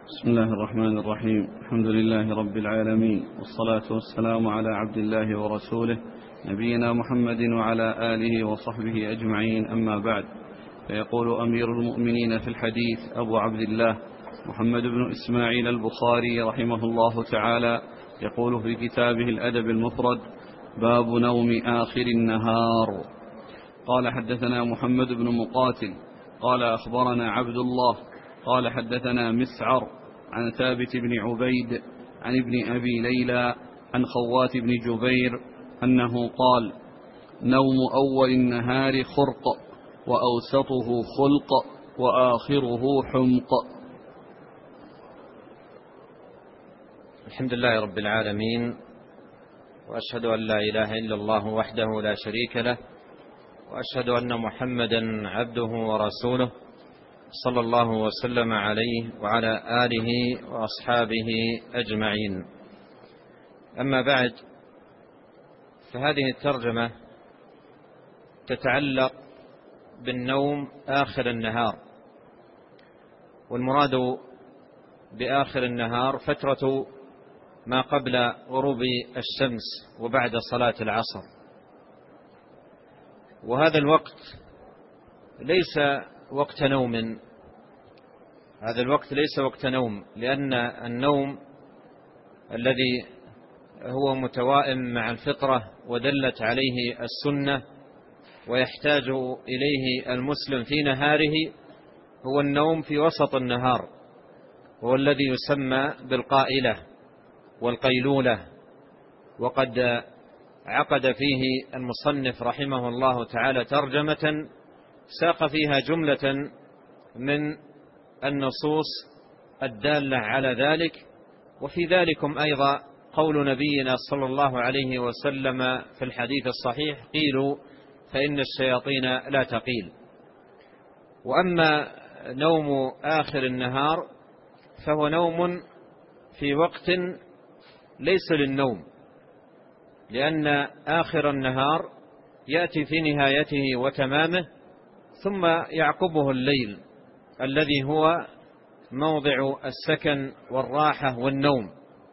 بسم الله الرحمن الرحيم. الحمد لله رب العالمين، والصلاة والسلام على عبد الله ورسوله نبينا محمد وعلى آله وصحبه أجمعين، أما بعد. فيقول أمير المؤمنين في الحديث أبو عبد الله محمد بن إسماعيل البخاري رحمه الله تعالى، يقول في كتابه الأدب المفرد: باب نوم آخر النهار. قال: حدثنا محمد بن مقاتل قال أخبرنا عبد الله قال حدثنا مسعر عن ثابت بن عبيد عن ابن أبي ليلى عن خوات بن جبير أنه قال: نوم أول النهار خرق، وأوسطه خلق، وآخره حمق. الحمد لله رب العالمين، وأشهد أن لا إله إلا الله وحده لا شريك له، وأشهد أن محمدا عبده ورسوله صلى الله وسلم عليه وعلى آله وأصحابه أجمعين. أما بعد، فهذه الترجمة تتعلق بالنوم آخر النهار، والمراد بآخر النهار فترة ما قبل غروب الشمس وبعد صلاة العصر. وهذا الوقت ليس وقت نوم، هذا الوقت ليس وقت نوم، لأن النوم الذي هو متوائم مع الفطرة ودلت عليه السنة ويحتاج إليه المسلم في نهاره هو النوم في وسط النهار، هو الذي يسمى بالقائلة والقيلولة. وقد عقد فيه المصنف رحمه الله تعالى ترجمة ساق فيها جملة من النصوص الدالة على ذلك، وفي ذلكم أيضا قول نبينا صلى الله عليه وسلم في الحديث الصحيح: قيلوا فإن الشياطين لا تقيل. وأما نوم آخر النهار فهو نوم في وقت ليس للنوم، لأن آخر النهار يأتي في نهايته وتمامه، ثم يعقبه الليل الذي هو موضع السكن والراحة والنوم.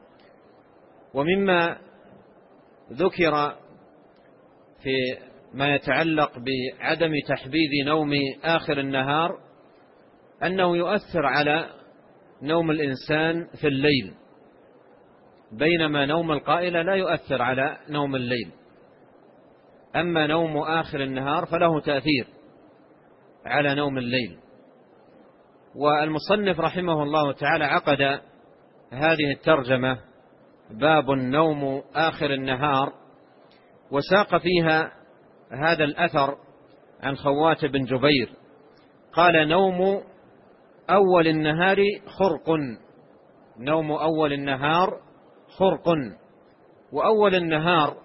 ومما ذكر في ما يتعلق بعدم تحبيذ نوم آخر النهار أنه يؤثر على نوم الإنسان في الليل، بينما نوم القائلة لا يؤثر على نوم الليل. أما نوم آخر النهار فله تأثير على نوم الليل. والمصنف رحمه الله تعالى عقد هذه الترجمة: باب النوم آخر النهار، وساق فيها هذا الأثر عن خوات بن جبير قال: نوم أول النهار خرق. نوم أول النهار خرق. وأول النهار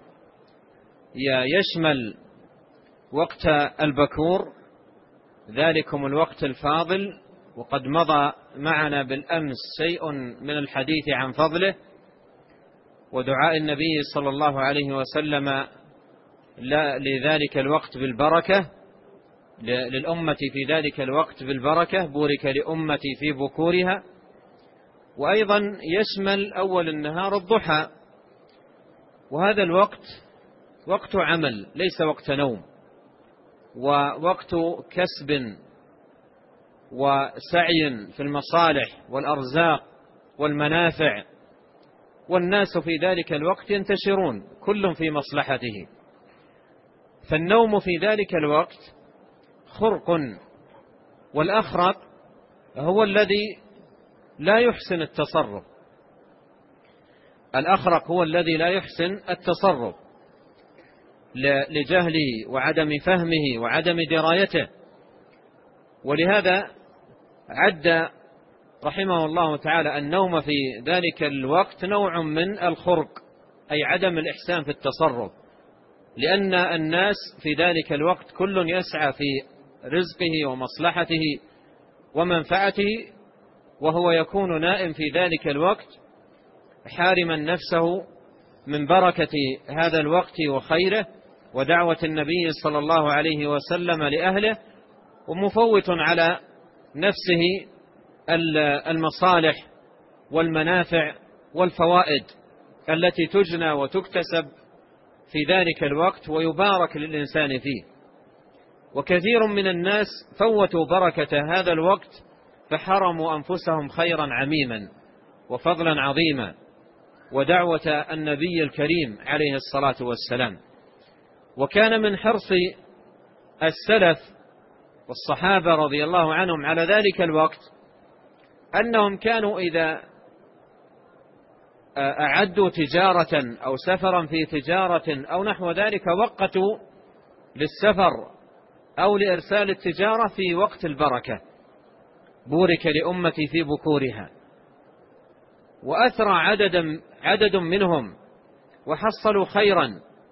يشمل وقت البكور، ذلكم الوقت الفاضل، وقد مضى معنا بالأمس شيء من الحديث عن فضله ودعاء النبي صلى الله عليه وسلم لذلك الوقت بالبركة، للأمة في ذلك الوقت بالبركة، بورك لأمتي في بكورها. وأيضا يشمل أول النهار الضحى، وهذا الوقت وقت عمل ليس وقت نوم، ووقت كسب وسعي في المصالح والأرزاق والمنافع، والناس في ذلك الوقت ينتشرون كل في مصلحته. فالنوم في ذلك الوقت خرق. والأخرق هو الذي لا يحسن التصرف، الأخرق هو الذي لا يحسن التصرف لجهله وعدم فهمه وعدم درايته. ولهذا عد رحمه الله تعالى النوم في ذلك الوقت نوع من الخرق، أي عدم الإحسان في التصرف، لأن الناس في ذلك الوقت كل يسعى في رزقه ومصلحته ومنفعته، وهو يكون نائم في ذلك الوقت حارما نفسه من بركة هذا الوقت وخيره ودعوة النبي صلى الله عليه وسلم لأهله، ومفوت على نفسه المصالح والمنافع والفوائد التي تجنى وتكتسب في ذلك الوقت ويبارك للإنسان فيه. وكثير من الناس فوتوا بركة هذا الوقت فحرموا أنفسهم خيرا عميما وفضلا عظيما ودعوة النبي الكريم عليه الصلاة والسلام. وكان من حرص السلف والصحابة رضي الله عنهم على ذلك الوقت أنهم كانوا إذا أعدوا تجارة أو سفرا في تجارة أو نحو ذلك وقتوا للسفر أو لإرسال التجارة في وقت البركة، بورك لأمتي في بكورها. وأثرى عدد منهم وحصلوا خيرا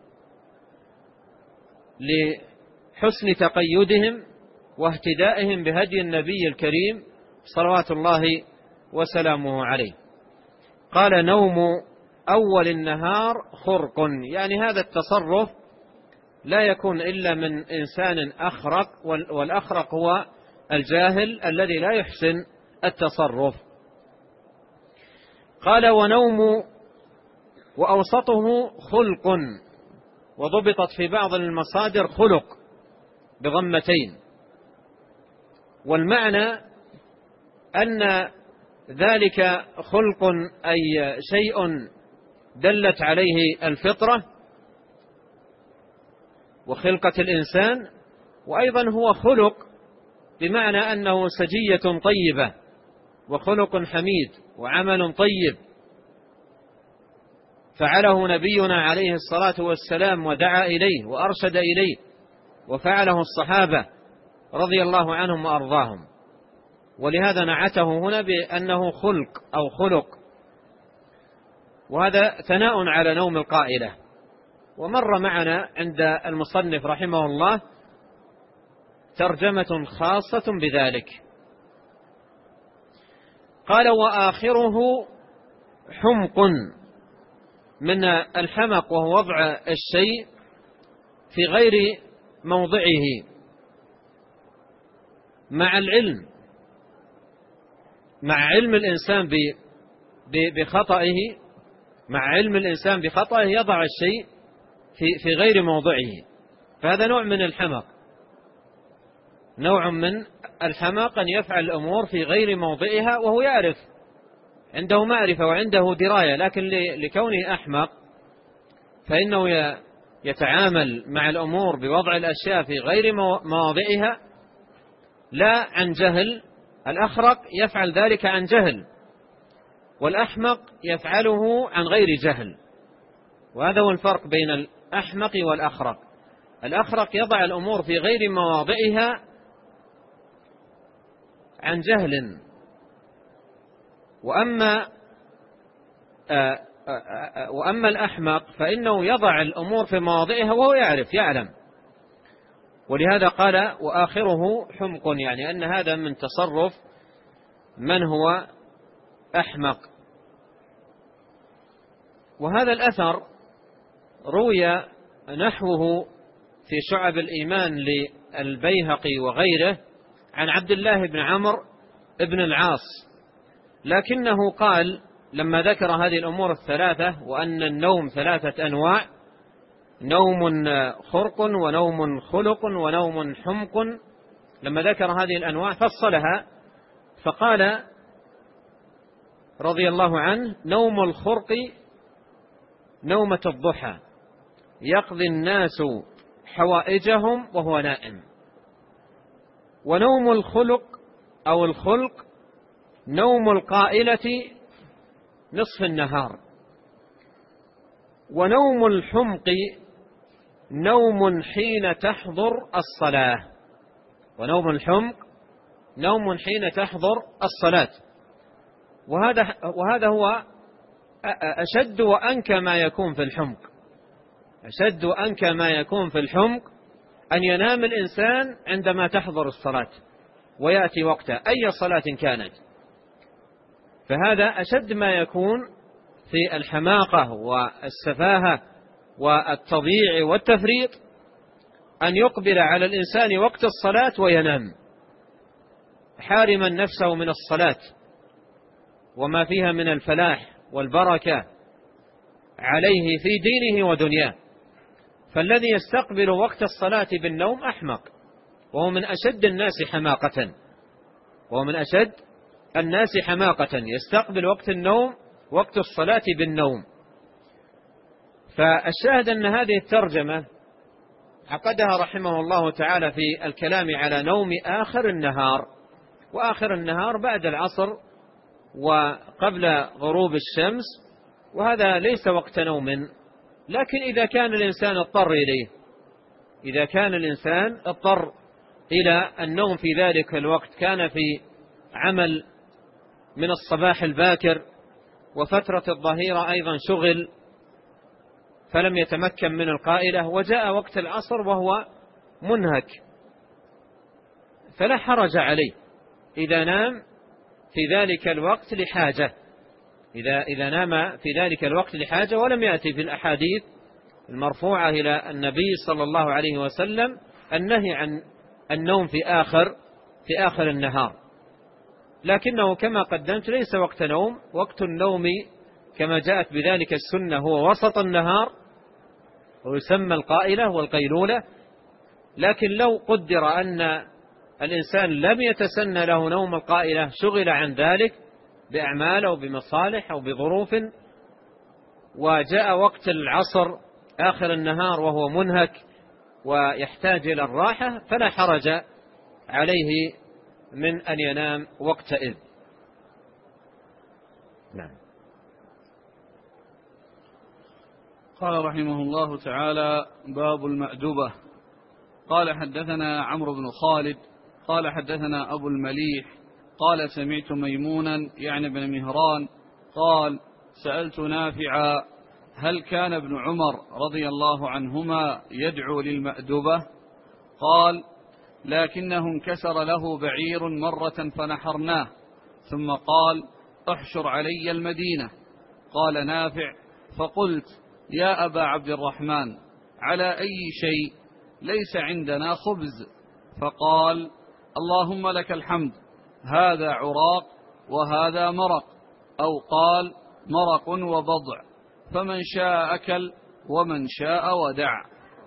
لحسن تقيدهم واهتدائهم بهدي النبي الكريم صلوات الله وسلامه عليه. قال: نوم أول النهار خرق، يعني هذا التصرف لا يكون إلا من إنسان أخرق، والأخرق هو الجاهل الذي لا يحسن التصرف. قال: ونوم وأوسطه خلق، وضبطت في بعض المصادر خلق بضمتين، والمعنى أن ذلك خلق أي شيء دلت عليه الفطرة وخلقة الإنسان، وأيضا هو خلق بمعنى أنه سجية طيبة وخلق حميد وعمل طيب فعله نبينا عليه الصلاة والسلام ودعا إليه وأرشد إليه، وفعله الصحابة رضي الله عنهم وأرضاهم، ولهذا نعته هنا بأنه خلق أو خلق. وهذا ثناء على نوم القائلة. ومر معنا عند المصنف رحمه الله ترجمة خاصة بذلك. قال: وآخره حمق، من الحمق وهو وضع الشيء في غير موضعه مع العلم، مع علم الإنسان بخطئه، مع علم الإنسان بخطئه يضع الشيء في غير موضعه، فهذا نوع من الحمق. نوع من الحماق أن يفعل الأمور في غير موضعها وهو يعرف، عنده معرفة وعنده دراية، لكن لكونه أحمق فإنه يتعامل مع الأمور بوضع الأشياء في غير مواضعها لا عن جهل. الأخرق يفعل ذلك عن جهل، والأحمق يفعله عن غير جهل، وهذا هو الفرق بين الأحمق والأخرق. الأخرق يضع الأمور في غير مواضعها عن جهل، وأما الأحمق فإنه يضع الأمور في مواضعها وهو يعلم. ولهذا قال: وآخره حمق، يعني أن هذا من تصرف من هو أحمق. وهذا الأثر روي نحوه في شعب الإيمان للبيهقي وغيره عن عبد الله بن عمرو بن العاص، لكنه قال لما ذكر هذه الأمور الثلاثة وأن النوم ثلاثة أنواع: نوم خرق ونوم خلق ونوم حمق، لما ذكر هذه الأنواع فصلها فقال رضي الله عنه: نوم الخرق نومة الضحى يقضي الناس حوائجهم وهو نائم، ونوم الخلق أو الخلق نوم القائلة نصف النهار، ونوم الحمق نوم حين تحضر الصلاة. ونوم الحمق نوم حين تحضر الصلاة. وهذا هو أشد وأنكى ما يكون في الحمق. أشد وأنكى ما يكون في الحمق أن ينام الإنسان عندما تحضر الصلاة ويأتي وقتها أي صلاة كانت، فهذا أشد ما يكون في الحماقة والسفاهة والتضييع والتفريط، أن يقبل على الإنسان وقت الصلاة وينام حارما نفسه من الصلاة وما فيها من الفلاح والبركة عليه في دينه ودنياه. فالذي يستقبل وقت الصلاة بالنوم أحمق، وهو من أشد الناس حماقة، يستقبل وقت النوم وقت الصلاة بالنوم. فالشاهد أن هذه الترجمة عقدها رحمه الله تعالى في الكلام على نوم آخر النهار، وآخر النهار بعد العصر وقبل غروب الشمس، وهذا ليس وقت نوم. لكن إذا كان الإنسان اضطر إلى النوم في ذلك الوقت، كان في عمل من الصباح الباكر وفترة الظهيرة أيضا شغل فلم يتمكن من القائلة، وجاء وقت العصر وهو منهك، فلا حرج عليه إذا نام في ذلك الوقت لحاجة، إذا نام في ذلك الوقت لحاجة. ولم يأتي في الأحاديث المرفوعة إلى النبي صلى الله عليه وسلم النهي عن النوم في آخر النهار، لكنه كما قدمت ليس وقت نوم. وقت النوم كما جاءت بذلك السنة هو وسط النهار، ويسمى القائلة والقيلولة. لكن لو قدر أن الإنسان لم يتسنى له نوم القائلة، شغل عن ذلك بأعمال أو بمصالح أو بظروف، وجاء وقت العصر آخر النهار وهو منهك ويحتاج إلى الراحة، فلا حرج عليه من أن ينام وقتئذ. نعم. قال رحمه الله تعالى: باب المأدبة. قال حدثنا عمرو بن خالد قال حدثنا أبو المليح قال سمعت ميمونا يعني بن مهران قال: سألت نافعا: هل كان ابن عمر رضي الله عنهما يدعو للمأدبة؟ قال: لكنه انكسر له بعير مرة فنحرناه، ثم قال: احشر علي المدينة. قال نافع: فقلت: يا أبا عبد الرحمن، على أي شيء؟ ليس عندنا خبز. فقال: اللهم لك الحمد، هذا عراق وهذا مرق، أو قال: مرق وبضع، فمن شاء أكل ومن شاء ودع.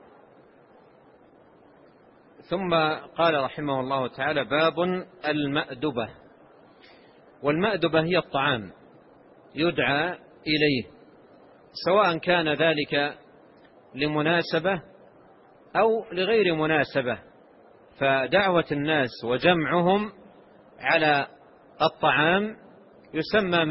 ثم قال رحمه الله تعالى: باب المأدبة. والمأدبة هي الطعام يدعى إليه، سواء كان ذلك لمناسبة أو لغير مناسبة، فدعوة الناس وجمعهم على الطعام يسمى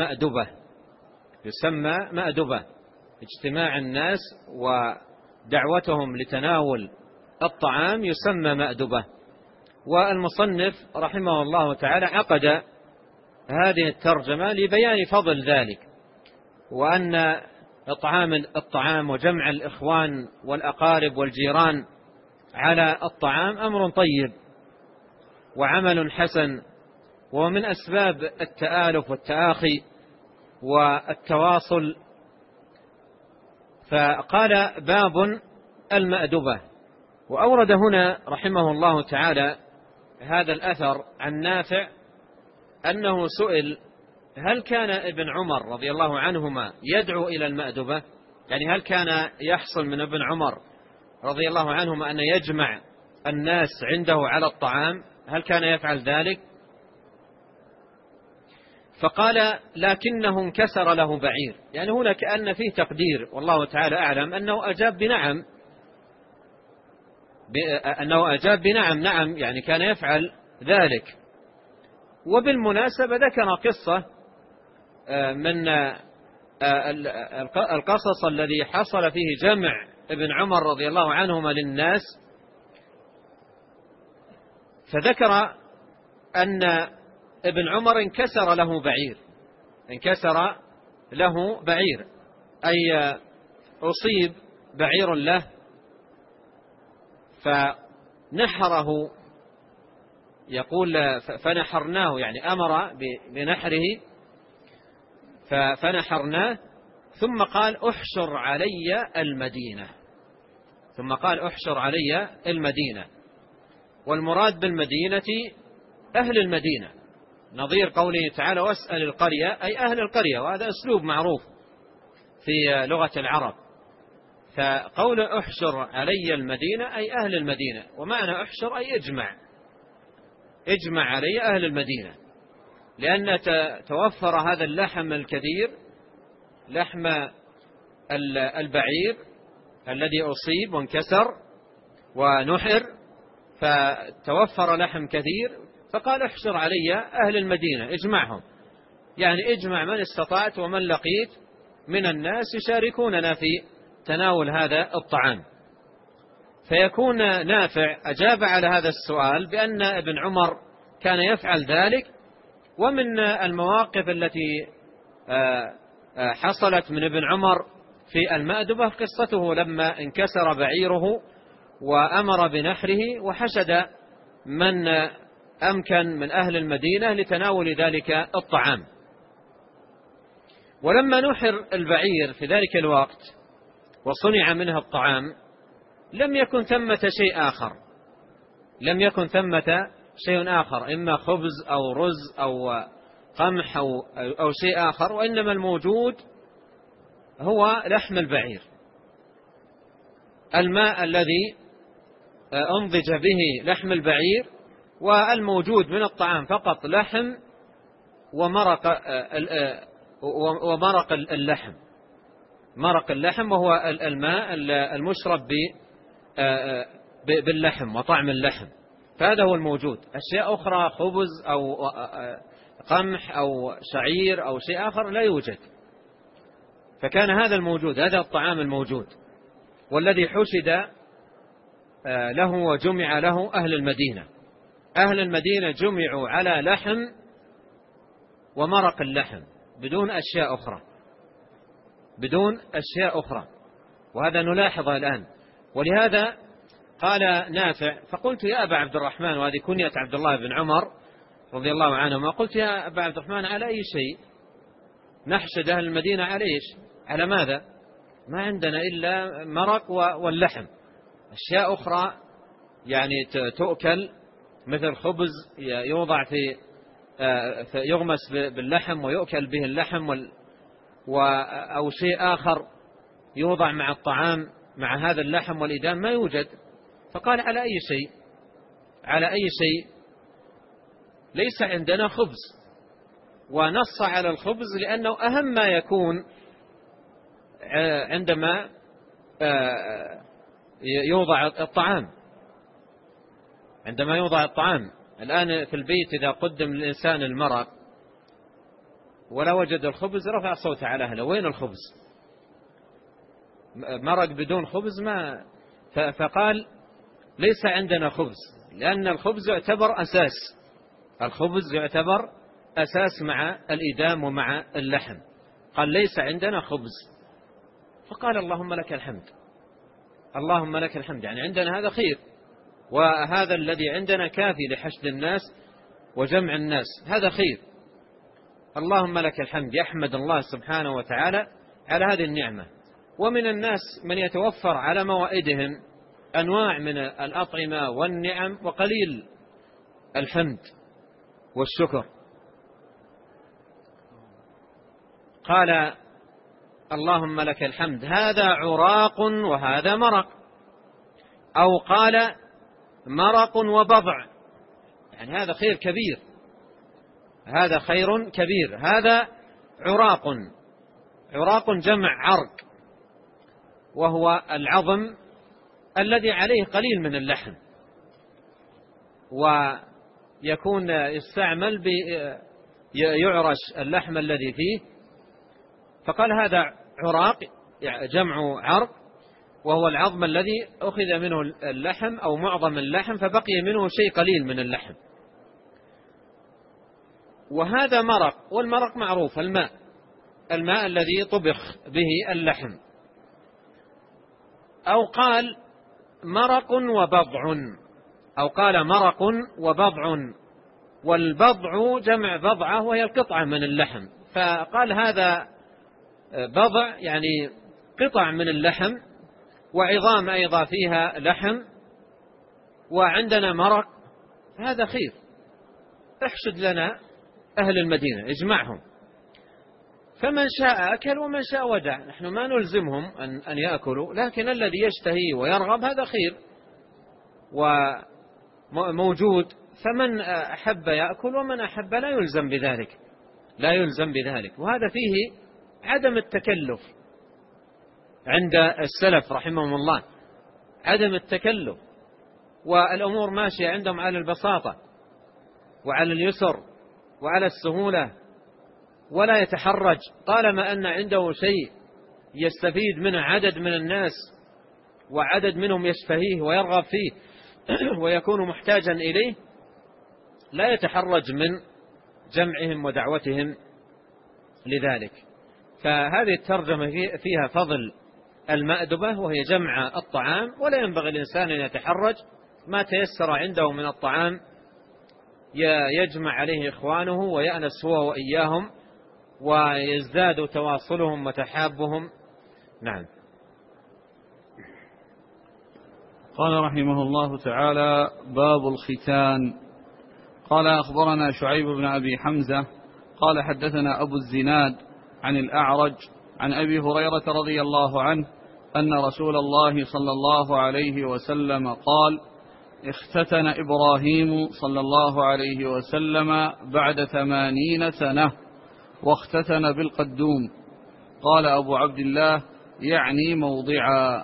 مأدبة، اجتماع الناس ودعوتهم لتناول الطعام يسمى مأدبة. والمصنف رحمه الله تعالى عقد هذه الترجمة لبيان فضل ذلك، وأن إطعام الطعام وجمع الإخوان والأقارب والجيران على الطعام أمر طيب وعمل حسن، ومن أسباب التآلف والتآخي والتواصل. فقال: باب المأدبة. وأورد هنا رحمه الله تعالى هذا الأثر عن نافع أنه سئل: هل كان ابن عمر رضي الله عنهما يدعو إلى المأدبة؟ يعني هل كان يحصل من ابن عمر رضي الله عنهما أن يجمع الناس عنده على الطعام؟ هل كان يفعل ذلك؟ فقال: لكنه انكسر له بعير. يعني هنا كأن فيه تقدير، والله تعالى أعلم، أنه أجاب بنعم، نعم، يعني كان يفعل ذلك. وبالمناسبة ذكر قصة من القصص الذي حصل فيه جمع ابن عمر رضي الله عنهما للناس، فذكر أن ابن عمر انكسر له بعير، أي أصيب بعير له فنحره، يقول فنحرناه، يعني أمر بنحره فنحرناه، ثم قال: احشر علي المدينة. والمراد بالمدينة أهل المدينة، نظير قوله تعالى واسأل القرية أي أهل القرية، وهذا أسلوب معروف في لغة العرب. فقول احشر علي المدينة أي أهل المدينة، ومعنى احشر أي اجمع علي أهل المدينة، لأن توفر هذا اللحم الكثير، لحم البعير الذي أصيب وانكسر ونحر، فتوفر لحم كثير، فقال احشر علي أهل المدينة، اجمعهم، يعني اجمع من استطعت ومن لقيت من الناس يشاركوننا في تناول هذا الطعام. فيكون نافع أجاب على هذا السؤال بأن ابن عمر كان يفعل ذلك. ومن المواقف التي حصلت من ابن عمر في المأدبة قصته لما انكسر بعيره وأمر بنحره، وحشد من أمكن من أهل المدينة لتناول ذلك الطعام. ولما نحر البعير في ذلك الوقت وصنع منه الطعام لم يكن ثمة شيء آخر، إما خبز أو رز أو قمح أو شيء آخر، وإنما الموجود هو لحم البعير، الماء الذي أنضج به لحم البعير، والموجود من الطعام فقط لحم ومرق اللحم، مرق اللحم وهو الماء المشرب باللحم وطعم اللحم، فهذا هو الموجود. أشياء أخرى خبز أو قمح أو شعير أو شيء آخر لا يوجد. فكان هذا الموجود، هذا الطعام الموجود، والذي حشد له وجمع له أهل المدينة. أهل المدينة جمعوا على لحم ومرق اللحم بدون أشياء أخرى، وهذا نلاحظه الآن. ولهذا قال نافع: فقلت يا أبا عبد الرحمن، وهذه كنية عبد الله بن عمر رضي الله عنهما، قلت يا أبا عبد الرحمن على أي شيء نحشد أهل المدينة؟ على إيش؟ على ماذا؟ ما عندنا إلا مرق واللحم، أشياء أخرى يعني تؤكل مثل خبز يوضع يغمس باللحم ويؤكل به اللحم، أو شيء آخر يوضع مع الطعام مع هذا اللحم والإدام ما يوجد. فقال على أي شيء؟ ليس عندنا خبز. ونص على الخبز لأنه أهم ما يكون عندما يوضع الطعام. عندما يوضع الطعام الآن في البيت إذا قدم للإنسان المرق ولا وجد الخبز رفع صوته على أهله: وين الخبز؟ مرق بدون خبز ما. فقال ليس عندنا خبز، لأن الخبز يعتبر أساس مع الإدام ومع اللحم. قال ليس عندنا خبز. فقال اللهم لك الحمد، اللهم لك الحمد، يعني عندنا هذا خير، وهذا الذي عندنا كافي لحشد الناس وجمع الناس، هذا خير، اللهم لك الحمد. يحمد الله سبحانه وتعالى على هذه النعمة. ومن الناس من يتوفر على موائدهم أنواع من الأطعمة والنعم وقليل الحمد والشكر. قال اللهم لك الحمد، هذا عراق وهذا مرق، أو قال مرق وبضع، يعني هذا خير كبير، هذا خير كبير. هذا عراق جمع عرق، وهو العظم الذي عليه قليل من اللحم، ويكون يستعمل يعرش اللحم الذي فيه. فقال هذا عراق جمع عرق، وهو العظم الذي أخذ منه اللحم أو معظم اللحم فبقي منه شيء قليل من اللحم. وهذا مرق، والمرق معروف الماء الذي طبخ به اللحم. أو قال مرق وبضع، أو قال مرق وبضع، والبضع جمع بضعة وهي القطعة من اللحم. فقال هذا بضع يعني قطع من اللحم، وعظام أيضا فيها لحم، وعندنا مرق، هذا خير، احشد لنا أهل المدينة، اجمعهم، فمن شاء أكل ومن شاء ودع. نحن ما نلزمهم أن يأكلوا، لكن الذي يشتهي ويرغب هذا خير وموجود، فمن أحب يأكل ومن أحب لا يلزم بذلك. وهذا فيه عدم التكلف عند السلف رحمهم الله، عدم التكلف، والأمور ماشية عندهم على البساطة وعلى اليسر وعلى السهولة، ولا يتحرج طالما أن عنده شيء يستفيد منه عدد من الناس وعدد منهم يشتهيه ويرغب فيه ويكون محتاجا إليه، لا يتحرج من جمعهم ودعوتهم لذلك. فهذه الترجمة فيها فضل المأدبة، وهي جمع الطعام، ولا ينبغي الإنسان أن يتحرج، ما تيسر عنده من الطعام يجمع عليه إخوانه ويأنس هو وإياهم ويزداد تواصلهم وتحابهم. نعم. قال رحمه الله تعالى: باب الختان. قال: أخبرنا شعيب بن أبي حمزة قال: حدثنا أبو الزناد عن الأعرج عن أبي هريرة رضي الله عنه أن رسول الله صلى الله عليه وسلم قال: اختتن إبراهيم صلى الله عليه وسلم بعد 80 سنة واختتن بالقدوم. قال أبو عبد الله: يعني موضعا.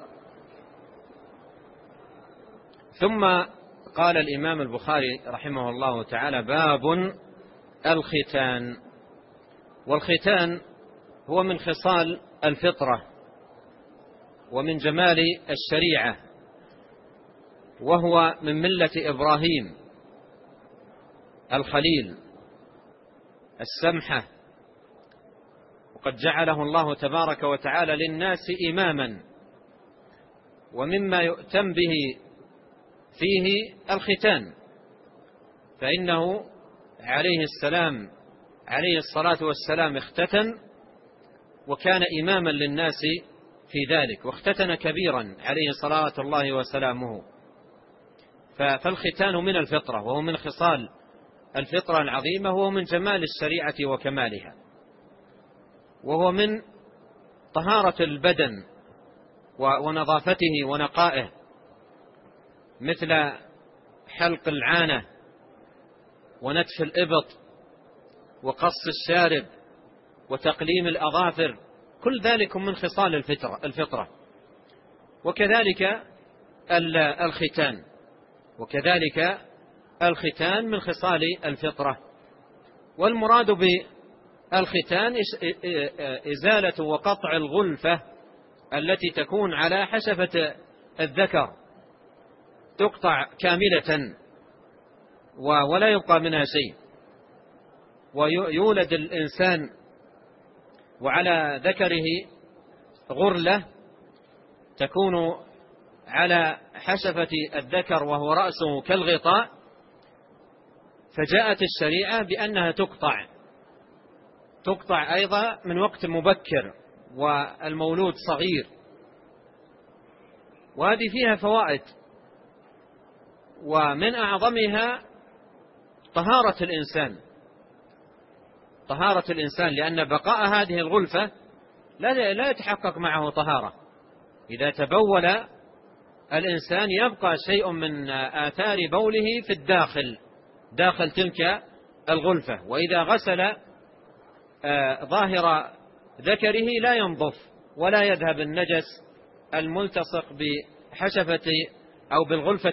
ثم قال الإمام البخاري رحمه الله تعالى: باب الختان. والختان هو من خصال الفطرة ومن جمال الشريعة، وهو من ملة إبراهيم الخليل السمحة، وقد جعله الله تبارك وتعالى للناس إماما. ومما يؤتم به فيه الختان، فإنه عليه الصلاة والسلام اختتن وكان إماما للناس في ذلك، واختتن كبيرا عليه صلاة الله وسلامه. فالختان من الفطرة، وهو من خصال الفطرة العظيمة، وهو من جمال الشريعة وكمالها، وهو من طهارة البدن ونظافته ونقائه، مثل حلق العانة ونتف الإبط وقص الشارب وتقليم الأظافر، كل ذلك من خصال الفطرة. وكذلك الختان من خصال الفطرة. والمراد بالختان إزالة وقطع الغلفة التي تكون على حشفة الذكر، تقطع كاملة ولا يبقى منها شيء، ويولد الإنسان وعلى ذكره غرلة تكون على حشفة الذكر وهو رأسه كالغطاء، فجاءت الشريعة بأنها تقطع أيضا من وقت مبكر والمولود صغير. وهذه فيها فوائد، ومن أعظمها طهارة الإنسان، لأن بقاء هذه الغلفة لا يتحقق معه طهارة. إذا تبول الإنسان يبقى شيء من آثار بوله في داخل تلك الغلفة، وإذا غسل ظاهر ذكره لا ينظف ولا يذهب النجس الملتصق بحشفة أو بالغلفة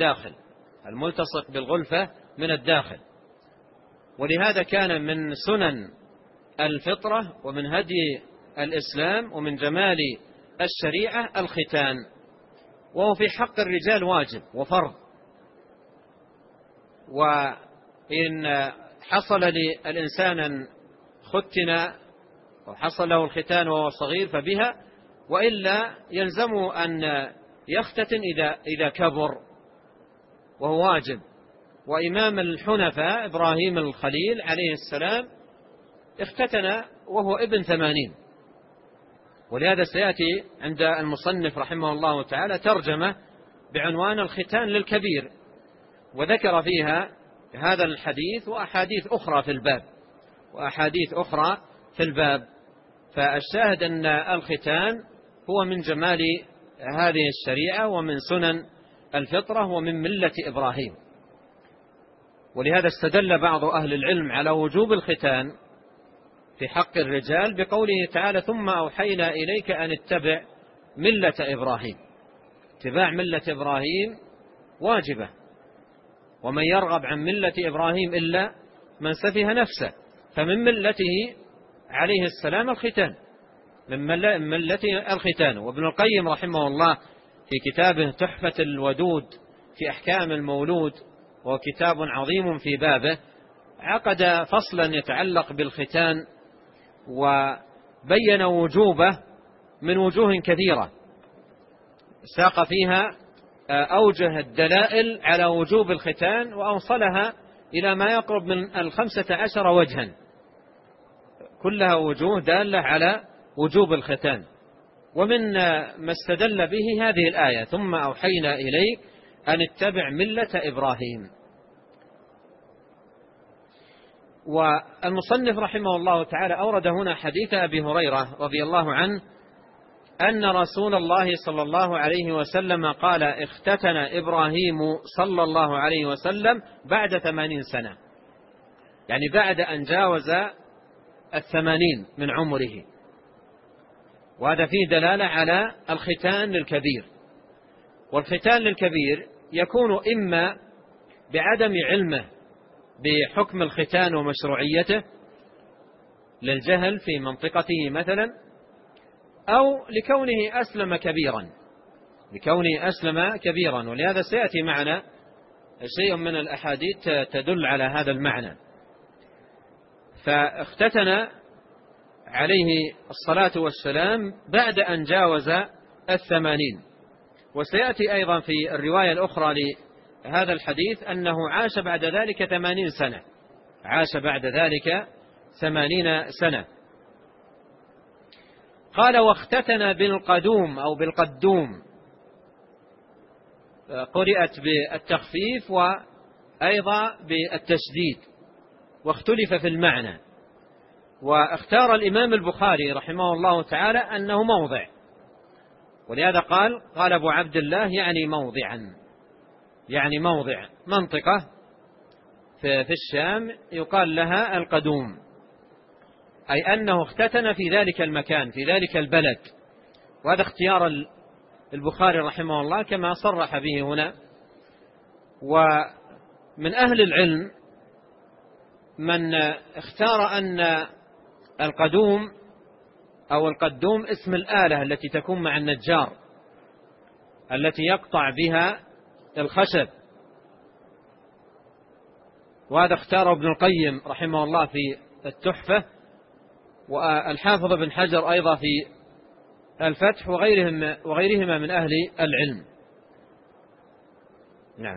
من الداخل. ولهذا كان من سنن الفطرة ومن هدي الإسلام ومن جمال الشريعة الختان، وهو في حق الرجال واجب وفرض. وإن حصل للإنسان أن ختن وحصل له الختان وهو صغير فبها، وإلا يلزمه أن يختتن إذا كبر، وهو واجب. وإمام الحنفاء إبراهيم الخليل عليه السلام اختتن وهو ابن 80. ولهذا سيأتي عند المصنف رحمه الله تعالى ترجمة بعنوان الختان للكبير، وذكر فيها هذا الحديث وأحاديث أخرى في الباب وأحاديث أخرى في الباب. فالشاهد أن الختان هو من جمال هذه الشريعة ومن سنن الفطرة ومن ملة إبراهيم. ولهذا استدل بعض أهل العلم على وجوب الختان في حق الرجال بقوله تعالى: ثم أوحينا إليك أن اتبع ملة إبراهيم. اتباع ملة إبراهيم واجبة، ومن يرغب عن ملة إبراهيم إلا من سفه نفسه. فمن ملته عليه السلام الختان، من ملته الختان. وابن القيم رحمه الله في كتابه تحفة الودود في أحكام المولود، وكتاب عظيم في بابه، عقد فصلا يتعلق بالختان وبين وجوبه من وجوه كثيرة، ساق فيها أوجه الدلائل على وجوب الختان وأوصلها إلى ما يقرب من 15 وجها، كلها وجوه دالة على وجوب الختان. ومن ما استدل به هذه الآية: ثم أوحينا إليك أن اتبع ملة إبراهيم. والمصنف رحمه الله تعالى أورد هنا حديث أبي هريرة رضي الله عنه أن رسول الله صلى الله عليه وسلم قال: اختتن إبراهيم صلى الله عليه وسلم بعد 80 سنة، يعني بعد أن جاوز 80 من عمره. وهذا فيه دلالة على الختان للكبير. والختان للكبير يكون إما بعدم علمه بحكم الختان ومشروعيته للجهل في منطقته مثلا، أو لكونه أسلم كبيرا، ولهذا سيأتي معنا شيء من الأحاديث تدل على هذا المعنى. فاختتن عليه الصلاة والسلام بعد أن جاوز 80. وسيأتي أيضا في الرواية الأخرى لهذا الحديث أنه عاش بعد ذلك 80 سنة. قال: واختتن بالقدوم أو بالقدوم، قرأت بالتخفيف وأيضا بالتشديد، واختلف في المعنى. واختار الإمام البخاري رحمه الله تعالى أنه موضع، ولهذا قال أبو عبد الله يعني موضع منطقة في الشام يقال لها القدوم، أي أنه اختتن في ذلك المكان في ذلك البلد. وهذا اختيار البخاري رحمه الله كما صرح به هنا. ومن أهل العلم من اختار أن القدوم أو القدوم اسم الآلة التي تكون مع النجار التي يقطع بها الخشب. وهذا اختاره ابن القيم رحمه الله في التحفة، والحافظ بن حجر أيضا في الفتح، وغيرهما من أهل العلم. نعم.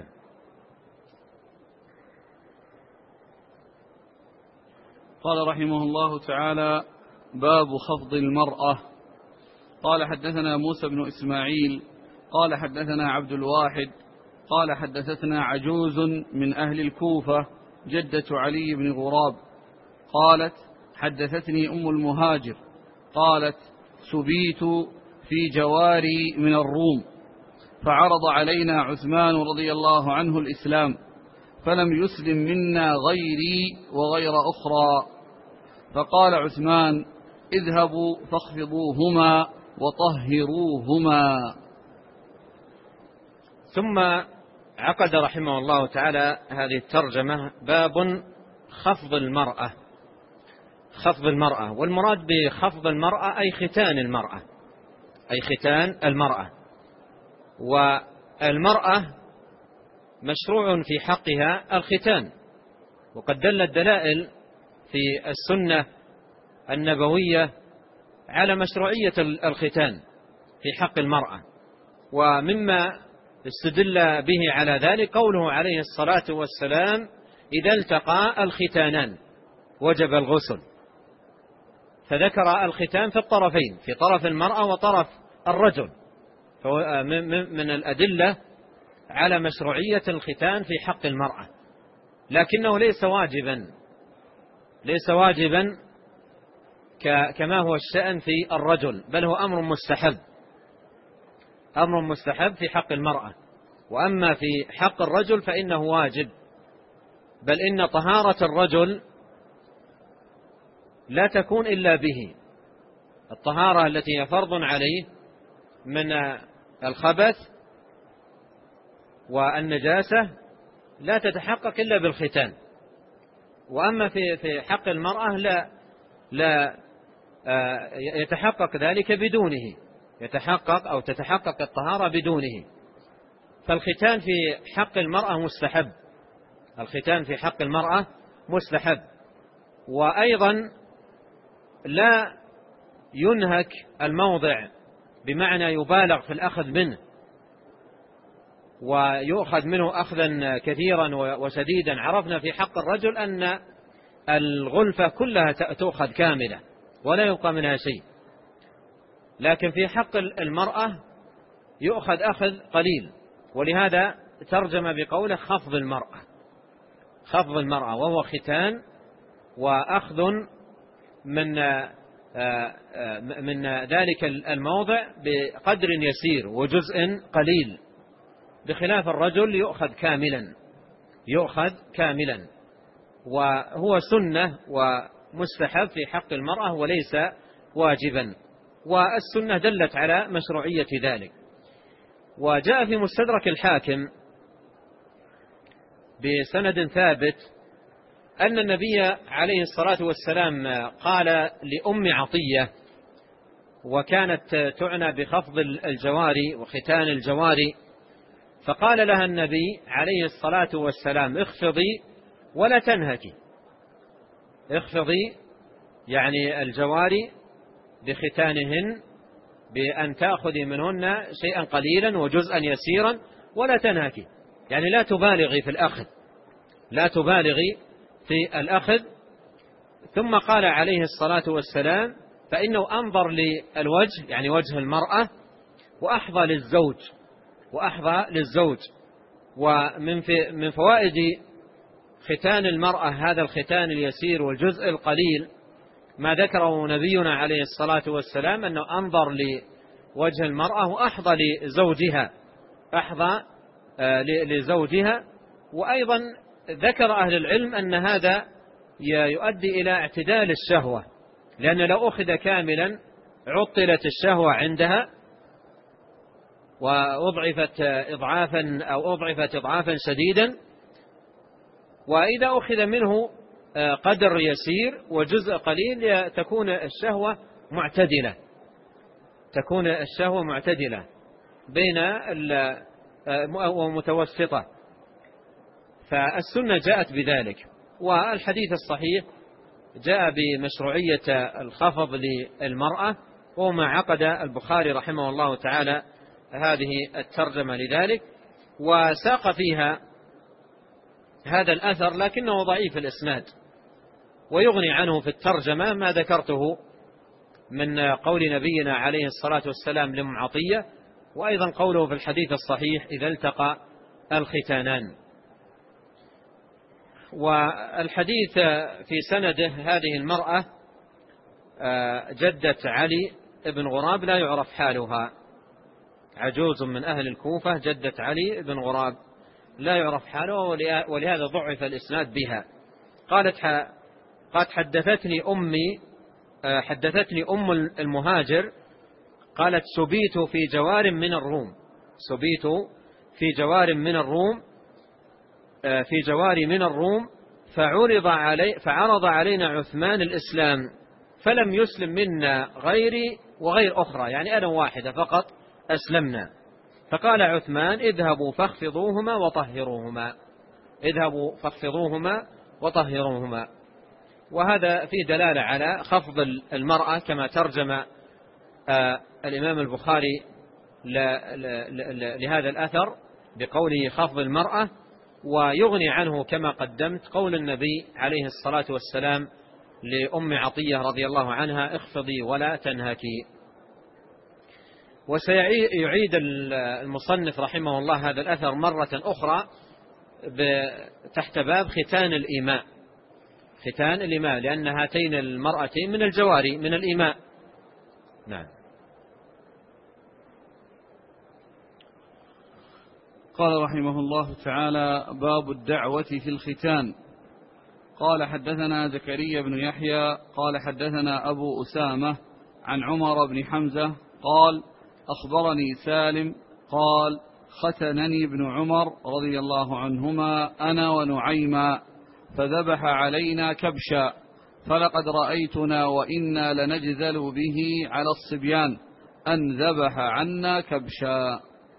قال رحمه الله تعالى: باب خفض المرأة. قال: حدثنا موسى بن إسماعيل قال: حدثنا عبد الواحد قال: حدثتنا عجوز من أهل الكوفة جدة علي بن غراب قالت: حدثتني أم المهاجر قالت: سبيت في جواري من الروم، فعرض علينا عثمان رضي الله عنه الإسلام، فلم يسلم منا غيري وغير أخرى، فقال عثمان: اذهبوا فاخفضوهما وطهروهما. ثم عقد رحمه الله تعالى هذه الترجمة: باب خفض المرأة. والمراد بخفض المرأة أي ختان المرأة. والمرأة مشروع في حقها الختان، وقد دلت دلائل في السنة النبوية على مشروعية الختان في حق المرأة. ومما استدل به على ذلك قوله عليه الصلاة والسلام: إذا التقى الختانان وجب الغسل. فذكر الختان في الطرفين، في طرف المرأة وطرف الرجل، فهو من الأدلة على مشروعية الختان في حق المرأة، لكنه ليس واجبا ليس واجبا كما هو الشأن في الرجل، بل هو أمر مستحب، أمر مستحب في حق المرأة. وأما في حق الرجل فإنه واجب، بل إن طهارة الرجل لا تكون إلا به. الطهارة التي هي فرض عليه من الخبث والنجاسة لا تتحقق إلا بالختان. وأما في حق المرأة لا يتحقق ذلك بدونه، يتحقق أو تتحقق الطهارة بدونه. فالختان في حق المرأة مستحب، الختان في حق المرأة مستحب. وأيضا لا ينهك الموضع بمعنى يبالغ في الأخذ منه ويؤخذ منه أخذا كثيرا وسديدا. عرفنا في حق الرجل أن الغلفة كلها تؤخذ كاملة ولا يبقى منها شيء، لكن في حق المرأة يؤخذ أخذ قليل، ولهذا ترجم بقوله خفض المرأة، خفض المرأة، وهو ختان وأخذ من ذلك الموضع بقدر يسير وجزء قليل، بخلاف الرجل يؤخذ كاملا، يؤخذ كاملا. وهو سنة ومستحب في حق المرأة وليس واجبا، والسنة دلت على مشروعية ذلك. وجاء في مستدرك الحاكم بسند ثابت أن النبي عليه الصلاة والسلام قال لأم عطية، وكانت تعنى بخفض الجواري وختان الجواري، فقال لها النبي عليه الصلاة والسلام اخفضي ولا تنهكي، اخفضي يعني الجواري بختانهن بأن تأخذي منهن شيئا قليلا وجزءا يسيرا ولا تنهكي، يعني لا تبالغي في الأخذ، لا تبالغي في الأخذ. ثم قال عليه الصلاة والسلام فإنه أنظر للوجه، يعني وجه المرأة، وأحظى للزوج، وأحظى للزوج. ومن فوائد ختان المرأة هذا الختان اليسير والجزء القليل ما ذكره نبينا عليه الصلاة والسلام أنه أنظر لوجه المرأة وأحظى لزوجها، أحظى لزوجها. وأيضا ذكر أهل العلم أن هذا يؤدي إلى اعتدال الشهوة، لأن لو أخذ كاملا عطلت الشهوة عندها وأضعفت إضعافا أو أضعفت إضعافا شديدا. وإذا أخذ منه قدر يسير وجزء قليل تكون الشهوة معتدلة، تكون الشهوة معتدلة بين ومتوسطة. فالسنة جاءت بذلك، والحديث الصحيح جاء بمشروعية الخفض للمرأة، وما عقد البخاري رحمه الله تعالى هذه الترجمة لذلك، وساق فيها هذا الأثر لكنه ضعيف الإسناد، ويغني عنه في الترجمة ما ذكرته من قول نبينا عليه الصلاة والسلام لأم عطية، وأيضا قوله في الحديث الصحيح إذا التقى الختانان. والحديث في سنده هذه المرأة جدة علي بن غراب لا يعرف حالها، عجوز من أهل الكوفة، جدة علي بن غراب لا يعرف حالها، ولهذا ضعف الإسناد بها. قالت حدثتني أم المهاجر قالت سبيت في جوار من الروم، سبيت في جوار من الروم، في جوار من الروم، فعرض علينا عثمان الإسلام فلم يسلم منا غيري وغير أخرى، يعني أنا واحدة فقط أسلمنا. فقال عثمان اذهبوا فاخفضوهما وطهروهما، اذهبوا فاخفضوهما وطهروهما. وهذا فيه دلالة على خفض المرأة كما ترجم الإمام البخاري لهذا الأثر بقوله خفض المرأة. ويغني عنه كما قدمت قول النبي عليه الصلاة والسلام لأم عطية رضي الله عنها اخفضي ولا تنهكي. وسيعيد المصنف رحمه الله هذا الأثر مرة أخرى تحت باب ختان الإيماء، ختان الإماء، لأن هاتين المرأتين من الجواري من الإماء. نعم. قال رحمه الله تعالى: باب الدعوة في الختان. قال حدثنا زكريا بن يحيى قال حدثنا أبو أسامة عن عمر بن حمزة قال: أخبرني سالم قال: ختنني ابن عمر رضي الله عنهما أنا ونعيما، فذبح علينا كبشا، فلقد رأيتنا وإنا لنجذل به على الصبيان أن ذبح عنا كبشا.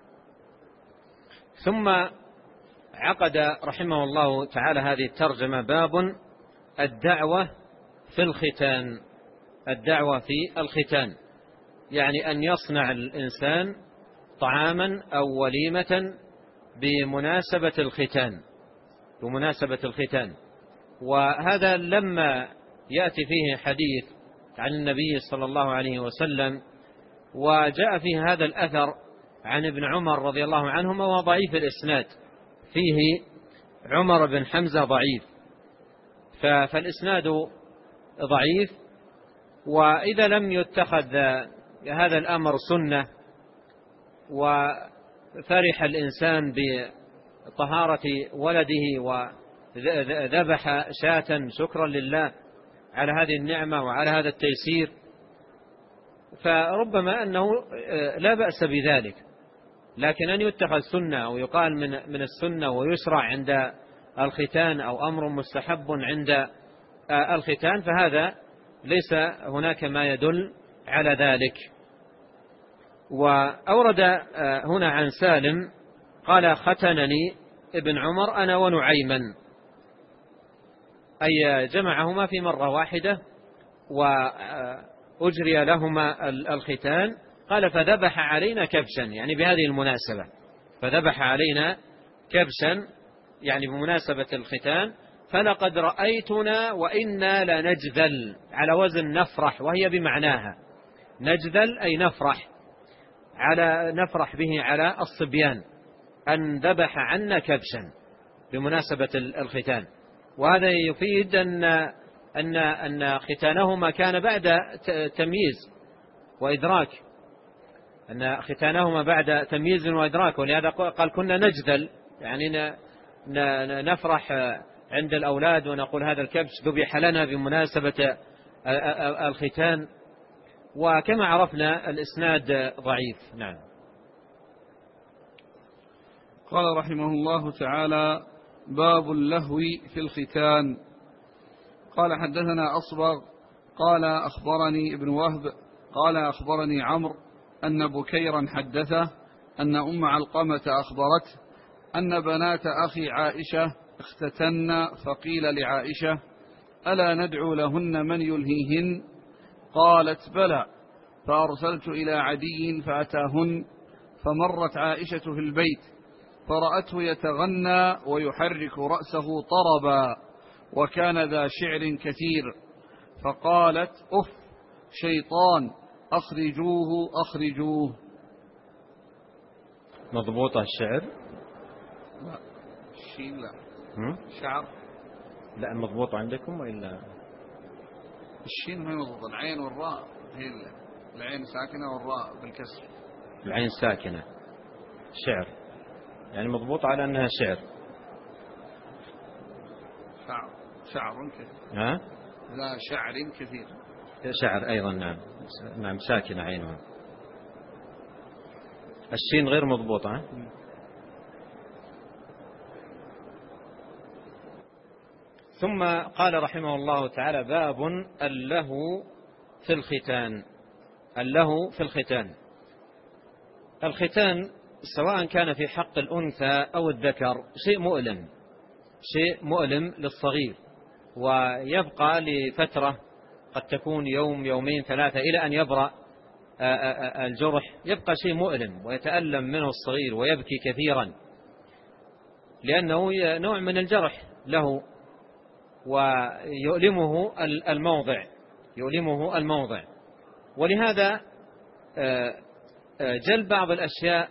ثم عقد رحمه الله تعالى هذه الترجمة: باب الدعوة في الختان. الدعوة في الختان يعني أن يصنع الإنسان طعاما أو وليمة بمناسبة الختان. وهذا لما يأتي فيه حديث عن النبي صلى الله عليه وسلم، وجاء فيه هذا الأثر عن ابن عمر رضي الله عنهما، وضعيف الإسناد، فيه عمر بن حمزة ضعيف، فالإسناد ضعيف. وإذا لم يتخذ هذا الأمر سنة وفرح الإنسان بطهارة ولده وذبح شاة شكرا لله على هذه النعمة وعلى هذا التيسير، فربما أنه لا بأس بذلك. لكن أن يتخذ سنة أو يقال من السنة ويشرع عند الختان أو أمر مستحب عند الختان، فهذا ليس هناك ما يدل على ذلك. وأورد هنا عن سالم قال: ختنني ابن عمر أنا ونعيما، أي جمعهما في مرة واحدة وأجري لهما الختان. قال: فذبح علينا كبشا، يعني بهذه المناسبة، فذبح علينا كبشا يعني بمناسبة الختان. فلقد رأيتنا وإنا لنجذل، على وزن نفرح، وهي بمعناها نجذل أي نفرح، نفرح به على الصبيان أن ذبح عنا كبشا بمناسبة الختان. وهذا يفيد أن ختانهما كان بعد تمييز وإدراك، أن ختانهما بعد تمييز وإدراك. ولهذا قال: كنا نجذل، يعني نفرح عند الأولاد ونقول هذا الكبش ذبح لنا بمناسبة الختان. وكما عرفنا الإسناد ضعيف. نعم. قال رحمه الله تعالى: باب اللهو في الختان. قال حدثنا أصبغ قال أخبرني ابن وهب قال أخبرني عمرو أن بكيرا حدثه أن أم علقمة أخبرته أن بنات أخي عائشة اختتن، فقيل لعائشة: ألا ندعو لهن من يلهيهن؟ قالت: بلى. فأرسلت إلى عدي فأتاهن، فمرت عائشة في البيت فرأته يتغنى ويحرك رأسه طربا، وكان ذا شعر كثير، فقالت: أف، شيطان، أخرجوه أخرجوه. مضبوطة الشعر؟ لا، الشين لا. شعر لا، مضبوطة عندكم وإلا؟ الشين ما مضبوطة، العين والراء هي العين ساكنة والراء بالكسر. العين ساكنة شعر، يعني مضبوطة على أنها شعر. شعر كثير. ها؟ لا، شعر كثير. شعر أيضا. نعم. نعم، ساكنة عينها. الشين غير مضبوطة. ثم قال رحمه الله تعالى: باب اللهو في الختان. اللهو في الختان. الختان سواء كان في حق الأنثى أو الذكر شيء مؤلم للصغير، ويبقى لفترة قد تكون يوم، يومين، 3، إلى أن يبرأ الجرح. يبقى شيء مؤلم ويتألم منه الصغير ويبكي كثيرا، لأنه نوع من الجرح له، ويؤلمه الموضع. ولهذا جل بعض الأشياء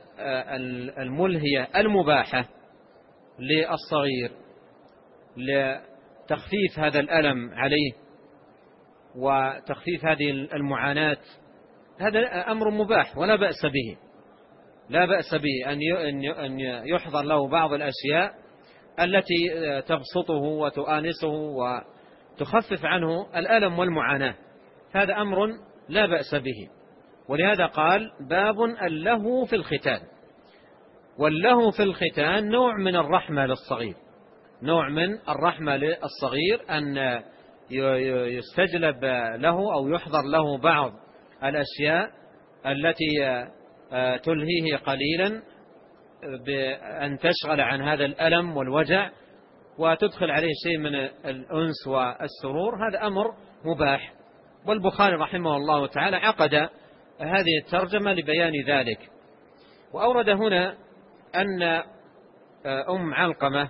الملهية المباحة للصغير وتخفيف هذا الألم عليه وتخفيف هذه المعاناة، هذا أمر مباح ولا بأس به، لا بأس به أن يحضر له بعض الأشياء التي تبسطه وتؤانسه وتخفف عنه الألم والمعاناة، هذا أمر لا بأس به. ولهذا قال باب اللهو في الختان. واللهو في الختان نوع من الرحمة للصغير، نوع من الرحمة للصغير أن يستجلب له أو يحضر له بعض الأشياء التي تلهيه قليلا بأن تشغل عن هذا الألم والوجع وتدخل عليه شيء من الأنس والسرور، هذا أمر مباح. والبخاري رحمه الله تعالى عقد هذه الترجمة لبيان ذلك. وأورد هنا أن أم علقمة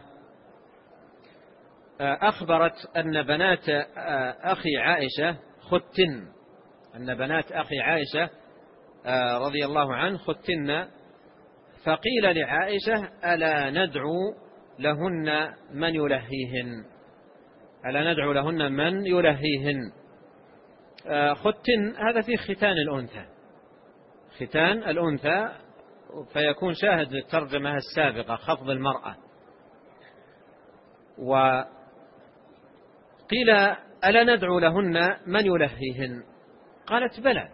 أخبرت أن بنات أخي عائشة ختن، أن بنات أخي عائشة رضي الله عنه ختن، فقيل لعائشة ألا ندعو لهن من يلهيهن، ألا ندعو لهن من يلهيهن. ختن هذا في ختان الأنثى، ختان الأنثى، فيكون شاهد للترجمة السابقة خفض المرأة. وقيل ألا ندعو لهن من يلهيهن، قالت بلى.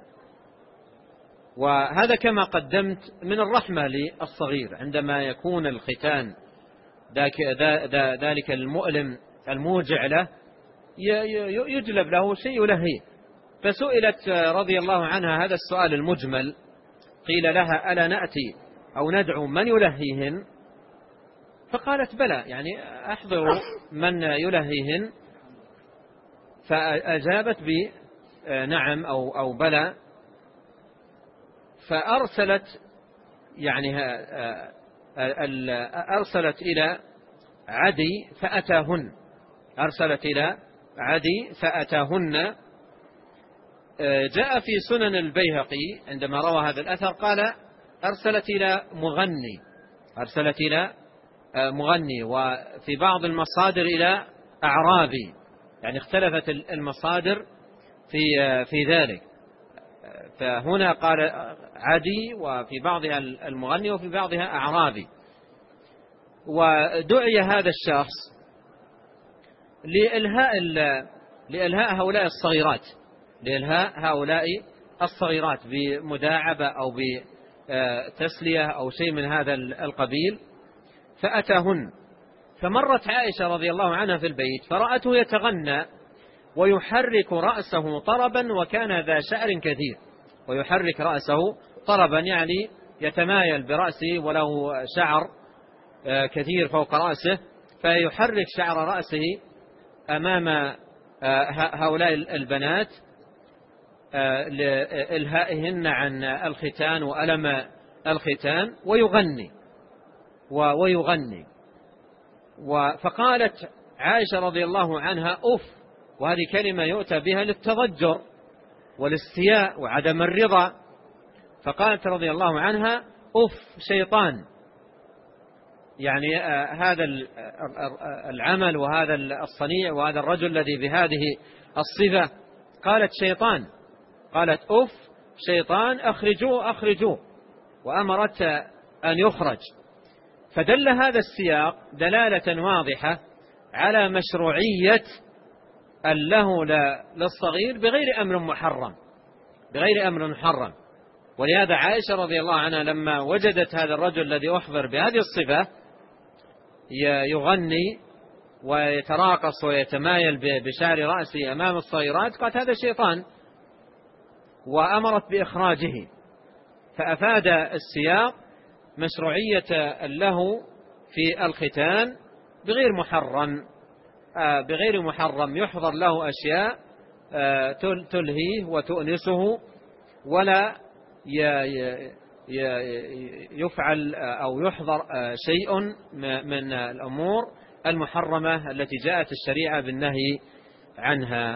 وهذا كما قدمت من الرحمة للصغير عندما يكون الختان ذلك المؤلم الموجع له يجلب له شيء يلهيه. فسئلت رضي الله عنها هذا السؤال المجمل، قيل لها ألا نأتي أو ندعو من يلهيهن، فقالت بلى، يعني أحضروا من يلهيهن. فأجابت بنعم أو بلى. فأرسلت يعني أرسلت إلى عدي فأتاهن، أرسلت إلى عدي فأتاهن. جاء في سنن البيهقي عندما روى هذا الأثر قال أرسلت إلى مغني، أرسلت إلى مغني، وفي بعض المصادر إلى أعرابي، يعني اختلفت المصادر في ذلك. فهنا قال عدي وفي بعضها المغني وفي بعضها أعرابي. ودعي هذا الشخص لإلهاء هؤلاء الصغيرات، لإلهاء هؤلاء الصغيرات بمداعبة أو بتسلية أو شيء من هذا القبيل. فأتاهن، فمرت عائشة رضي الله عنها في البيت فرأته يتغنى ويحرك رأسه طربا وكان ذا شعر كثير، ويحرك رأسه طربا يعني يتمايل برأسه وله شعر كثير فوق رأسه، فيحرك شعر رأسه أمام هؤلاء البنات لإلهائهن عن الختان وألم الختان، ويغني. فقالت عائشة رضي الله عنها أف، وهذه كلمة يؤتى بها للتضجر والاستياء وعدم الرضا. فقالت رضي الله عنها أف شيطان، يعني هذا العمل وهذا الصنيع وهذا الرجل الذي بهذه الصفة، قالت شيطان، قالت أف شيطان أخرجوه أخرجوه، وأمرت أن يخرج. فدل هذا السياق دلالة واضحة على مشروعية اللهو للصغير بغير أمر محرم، بغير أمر محرم. ولهذا عائشة رضي الله عنها لما وجدت هذا الرجل الذي أحضر بهذه الصفة يغني ويتراقص ويتمايل بشعر رأسه أمام الصغيرات، قالت هذا شيطان، وأمرت بإخراجه. فأفاد السياق مشروعية اللهو في الختان بغير محرم، بغير محرم يحضر له أشياء تلهيه وتؤنسه، ولا يفعل أو يحضر شيء من الأمور المحرمة التي جاءت الشريعة بالنهي عنها.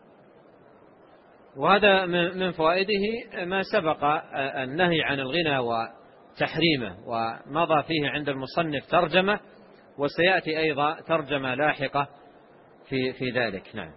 وهذا من فوائده ما سبق النهي عن الغنى وتحريمه، ومضى فيه عند المصنف ترجمة، وسيأتي أيضا ترجمة لاحقة في ذلك. نعم.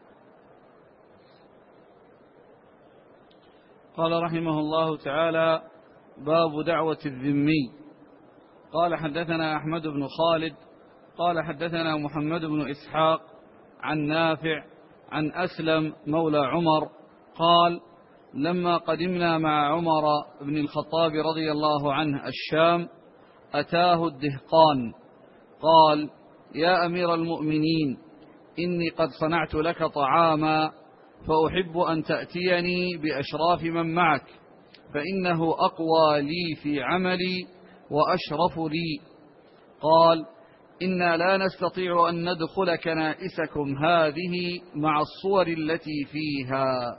قال رحمه الله تعالى: باب دعوة الذمي. قال حدثنا أحمد بن خالد قال حدثنا محمد بن إسحاق عن نافع عن أسلم مولى عمر قال: لما قدمنا مع عمر بن الخطاب رضي الله عنه الشام أتاه الدهقان قال: يا أمير المؤمنين، إني قد صنعت لك طعاما فأحب أن تأتيني بأشراف من معك، فإنه أقوى لي في عملي وأشرف لي. قال: إنا لا نستطيع أن ندخل كنائسكم هذه مع الصور التي فيها.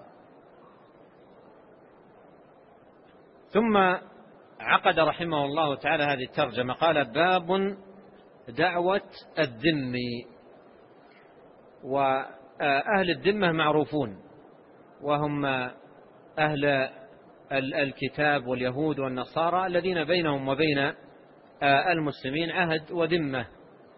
ثم عقد رحمه الله تعالى هذه الترجمة، قال: باب دعوة الذمي. وأهل الذمة معروفون، وهم أهل الكتاب واليهود والنصارى الذين بينهم وبين المسلمين عهد وذمة.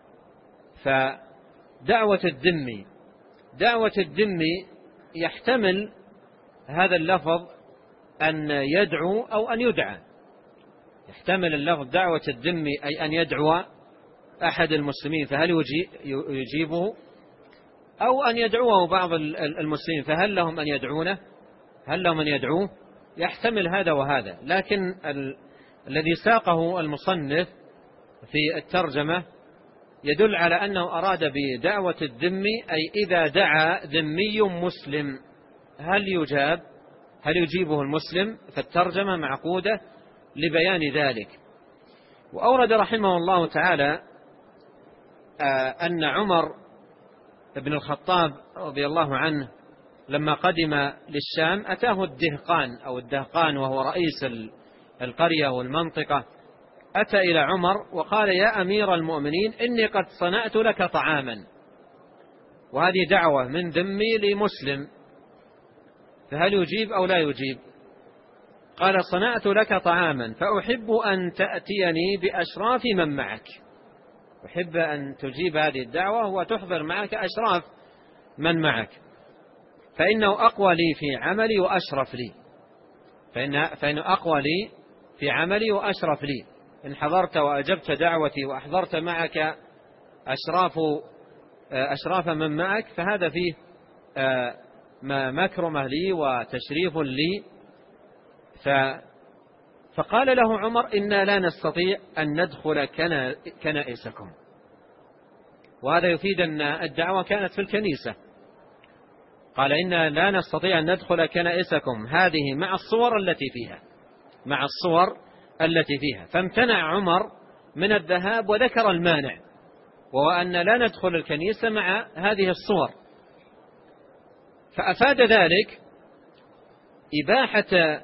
فدعوة الذمي، دعوة الذمي يحتمل هذا اللفظ أن يدعو أو أن يدعى. يحتمل اللفظ دعوة الذمي أي أن يدعو أحد المسلمين فهل يجيبه، أو أن يدعوه بعض المسلمين فهل لهم أن يدعونه، هل لهم أن يدعوه. يحتمل هذا وهذا، لكن الذي ساقه المصنف في الترجمة يدل على أنه أراد بدعوة الذمي أي إذا دعا ذمي مسلم هل يجيبه المسلم، فالترجمة معقودة لبيان ذلك. وأورد رحمه الله تعالى أن عمر بن الخطاب رضي الله عنه لما قدم للشام أتاه الدهقان وهو رئيس القرية والمنطقة، أتى إلى عمر وقال: يا أمير المؤمنين، إني قد صنعت لك طعاما. وهذه دعوة من ذمي لمسلم، فهل يجيب أو لا يجيب؟ قال: صنعت لك طعاما فأحب أن تأتيني بأشراف من معك. أحب أن تجيب هذه الدعوة وتحضر معك أشراف من معك، فإنه أقوى لي في عملي وأشرف لي. فإنه أقوى لي في عملي وأشرف لي. إن حضرت وأجبت دعوتي وأحضرت معك أشراف من معك فهذا فيه مكرمة لي وتشريف لي. فقال له عمر: إنا لا نستطيع أن ندخل كنائسكم. وهذا يفيد أن الدعوة كانت في الكنيسة. قال: إنا لا نستطيع أن ندخل كنائسكم هذه مع الصور التي فيها. فامتنع عمر من الذهاب وذكر المانع، وهو أن لا ندخل الكنيسة مع هذه الصور. فأفاد ذلك إباحة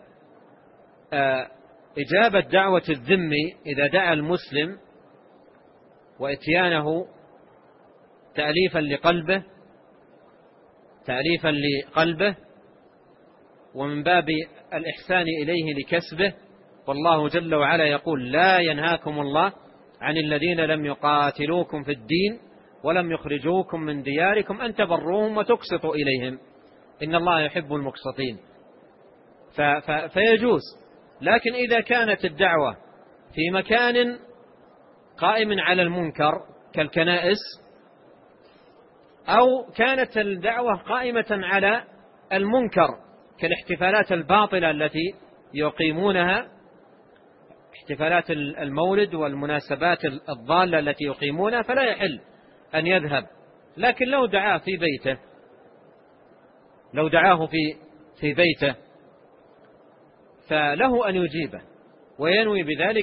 إجابة دعوة الذمي إذا دعا المسلم، وإتيانه تأليفا لقلبه ومن باب الإحسان إليه لكسبه. والله جل وعلا يقول: لا ينهاكم الله عن الذين لم يقاتلوكم في الدين ولم يخرجوكم من دياركم أن تبروهم وتقسطوا إليهم إن الله يحب المقسطين. فيجوز. لكن إذا كانت الدعوة في مكان قائم على المنكر كالكنائس، أو كانت الدعوة قائمة على المنكر كالاحتفالات الباطلة التي يقيمونها، احتفالات المولد والمناسبات الضالة التي يقيمونها، فلا يحل أن يذهب. لكن لو دعاه في بيته فله أن يجيبه وينوي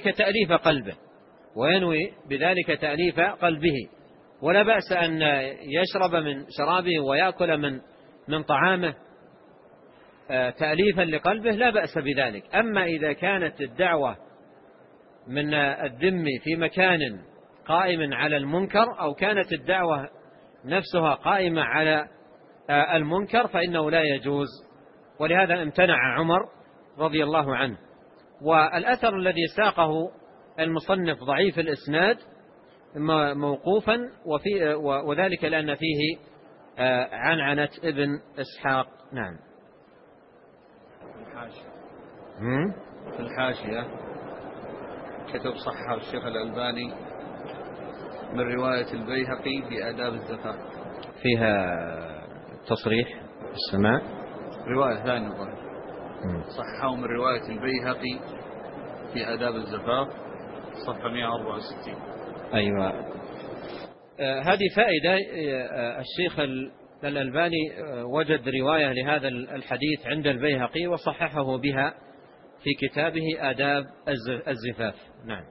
بذلك تأليف قلبه، ولا بأس أن يشرب من شرابه ويأكل من طعامه تأليفا لقلبه، لا بأس بذلك. أما إذا كانت الدعوة من الذم في مكان قائم على المنكر، أو كانت الدعوة نفسها قائمة على المنكر، فإنه لا يجوز. ولهذا امتنع عمر رضي الله عنه. والأثر الذي ساقه المصنف ضعيف الإسناد موقوفا، وذلك لأن فيه عنعنة ابن إسحاق. نعم. في الحاشية كتب صححه الشيخ الألباني من رواية البيهقي في آداب الزفاف، فيها تصريح السماع، رواية ثانية صححه من رواية البيهقي في آداب الزفاف صفحة 164. أيوة. هذه فائدة. الشيخ الألباني وجد رواية لهذا الحديث عند البيهقي وصححه بها في كتابه آداب الزفاف. نعم.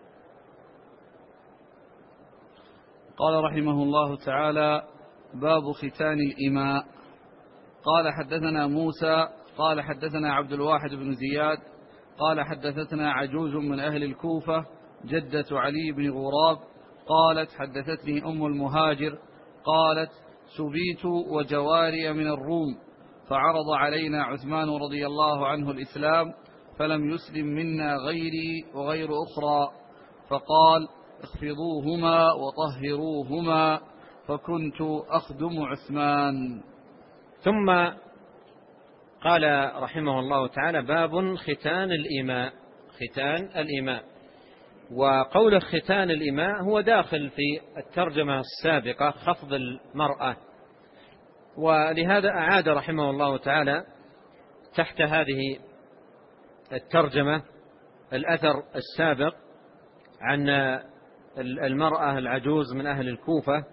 قال رحمه الله تعالى: باب ختان الإماء. قال حدثنا موسى قال حدثنا عبد الواحد بن زياد قال حدثتنا عجوز من أهل الكوفة جدة علي بن غراب قالت حدثتني أم المهاجر قالت: سبيت وجواري من الروم، فعرض علينا عثمان رضي الله عنه الإسلام، فلم يسلم منا غيري وغير أخرى، فقال: اخفضوهما وطهروهما، فكنت أخدم عثمان. ثم قال رحمه الله تعالى: باب ختان الإماء. ختان الإماء. وقول ختان الإماء هو داخل في الترجمة السابقة، خفض المرأة، ولهذا أعاد رحمه الله تعالى تحت هذه الترجمة الأثر السابق عن المرأة العجوز من أهل الكوفة،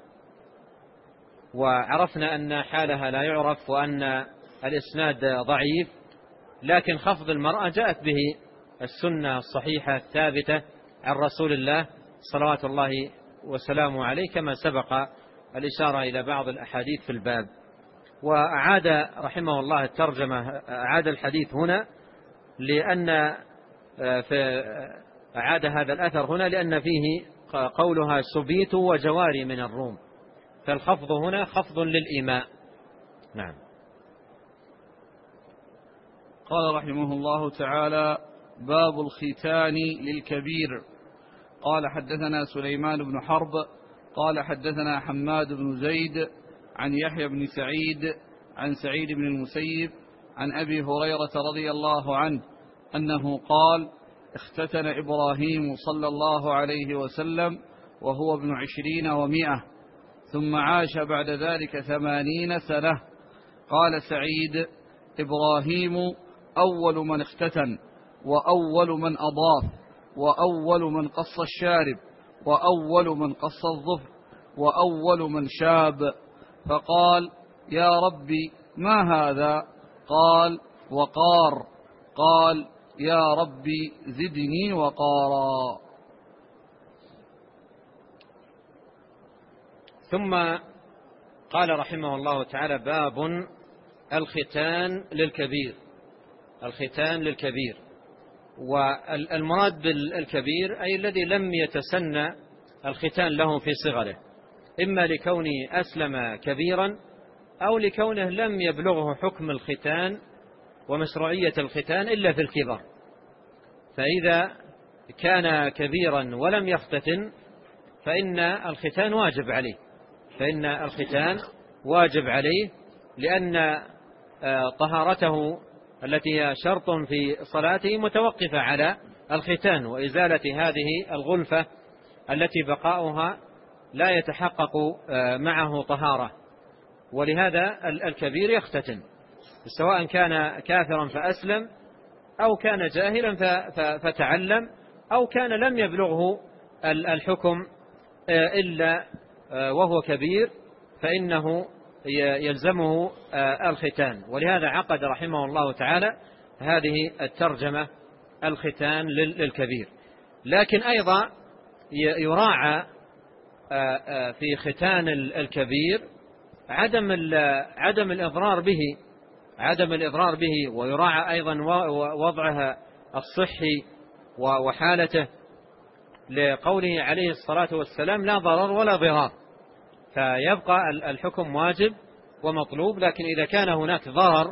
وعرفنا أن حالها لا يعرف وأن الإسناد ضعيف، لكن خفض المرأة جاءت به السنة الصحيحة الثابتة عن رسول الله صلوات الله وسلامه عليه، كما سبق الإشارة إلى بعض الأحاديث في الباب. وأعاد رحمه الله الترجمة، أعاد الحديث هنا لأن أعاد هذا الأثر هنا لأن فيه قولها: سبيت وجواري من الروم، فالخفض هنا خفض للإماء. نعم. قال رحمه الله تعالى: باب الختان للكبير. قال حدثنا سليمان بن حرب قال حدثنا حماد بن زيد عن يحيى بن سعيد عن سعيد بن المسيب عن أبي هريرة رضي الله عنه أنه قال: اختتن إبراهيم صلى الله عليه وسلم وهو ابن 20 و100، ثم عاش بعد ذلك 80 سنة. قال سعيد: إبراهيم أول من اختتن، وأول من أضاف، وأول من قص الشارب، وأول من قص الظفر، وأول من شاب. فقال: يا ربي ما هذا؟ قال: وقار. قال: يا ربي زدني وقارا. ثم قال رحمه الله تعالى: باب الختان للكبير. الختان للكبير، والمراد بالكبير أي الذي لم يتسنى الختان له في صغره، إما لكونه أسلم كبيرا أو لكونه لم يبلغه حكم الختان ومشروعية الختان إلا في الكبر. فإذا كان كبيرا ولم يختتن فإن الختان واجب عليه، فإن الختان واجب عليه، لأن طهارته التي هي شرط في صلاته متوقفة على الختان وإزالة هذه الغلفة التي بقاؤها لا يتحقق معه طهارة. ولهذا الكبير يختتن، سواء كان كافرا فأسلم، أو كان جاهلا فتعلم، أو كان لم يبلغه الحكم إلا وهو كبير، فإنه يلزمه الختان. ولهذا عقد رحمه الله تعالى هذه الترجمة: الختان للكبير. لكن أيضا يراعى في ختان الكبير عدم الإضرار به، عدم الإضرار به، ويراعى أيضا وضعها الصحي وحالته، لقوله عليه الصلاة والسلام: لا ضرر ولا ضرار. فيبقى الحكم واجب ومطلوب، لكن إذا كان هناك ضرر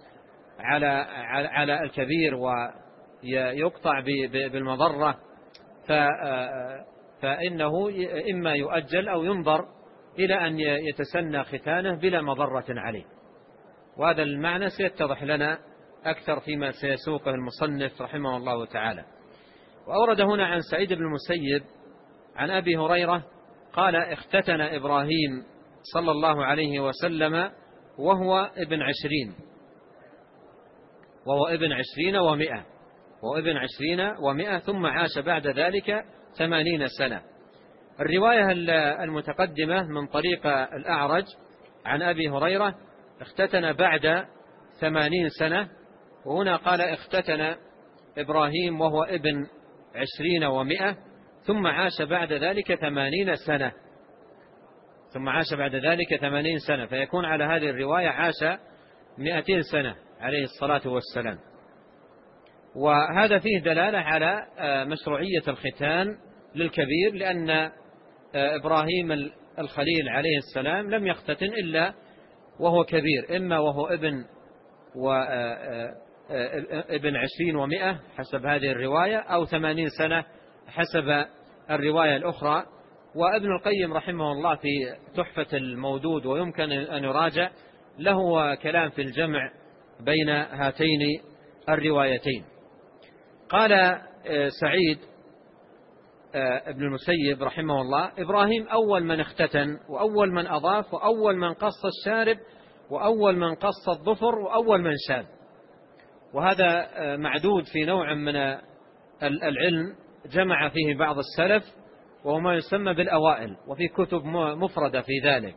على الكبير ويقطع بالمضرة فإنه إما يؤجل أو ينظر إلى أن يتسنى ختانه بلا مضرة عليه. وهذا المعنى سيتضح لنا أكثر فيما سيسوقه المصنف رحمه الله تعالى. وأورد هنا عن سعيد بن المسيب عن أبي هريرة قال: اختتن إبراهيم صلى الله عليه وسلم وهو ابن 20 و100 ثم عاش بعد ذلك 80 سنة. الرواية المتقدمة من طريق الأعرج عن أبي هريرة اختتن بعد 80 سنة، وهنا قال: اختتن إبراهيم وهو ابن 20 و100 ثم عاش بعد ذلك 80 سنة، فيكون على هذه الرواية عاش 200 سنة عليه الصلاة والسلام. وهذا فيه دلالة على مشروعية الختان للكبير، لأن إبراهيم الخليل عليه السلام لم يختتن إلا وهو كبير، إما وهو ابن 20 و100 حسب هذه الرواية، أو 80 سنة حسب الرواية الأخرى. وابن القيم رحمه الله في تحفة المودود، ويمكن أن يراجع له كلام في الجمع بين هاتين الروايتين. قال سعيد ابن المسيب رحمه الله: إبراهيم أول من اختتن، وأول من أضاف، وأول من قص الشارب، وأول من قص الظفر، وأول من شاب. وهذا معدود في نوع من العلم جمع فيه بعض السلف، وهو ما يسمى بالأوائل، وفي كتب مفردة في ذلك،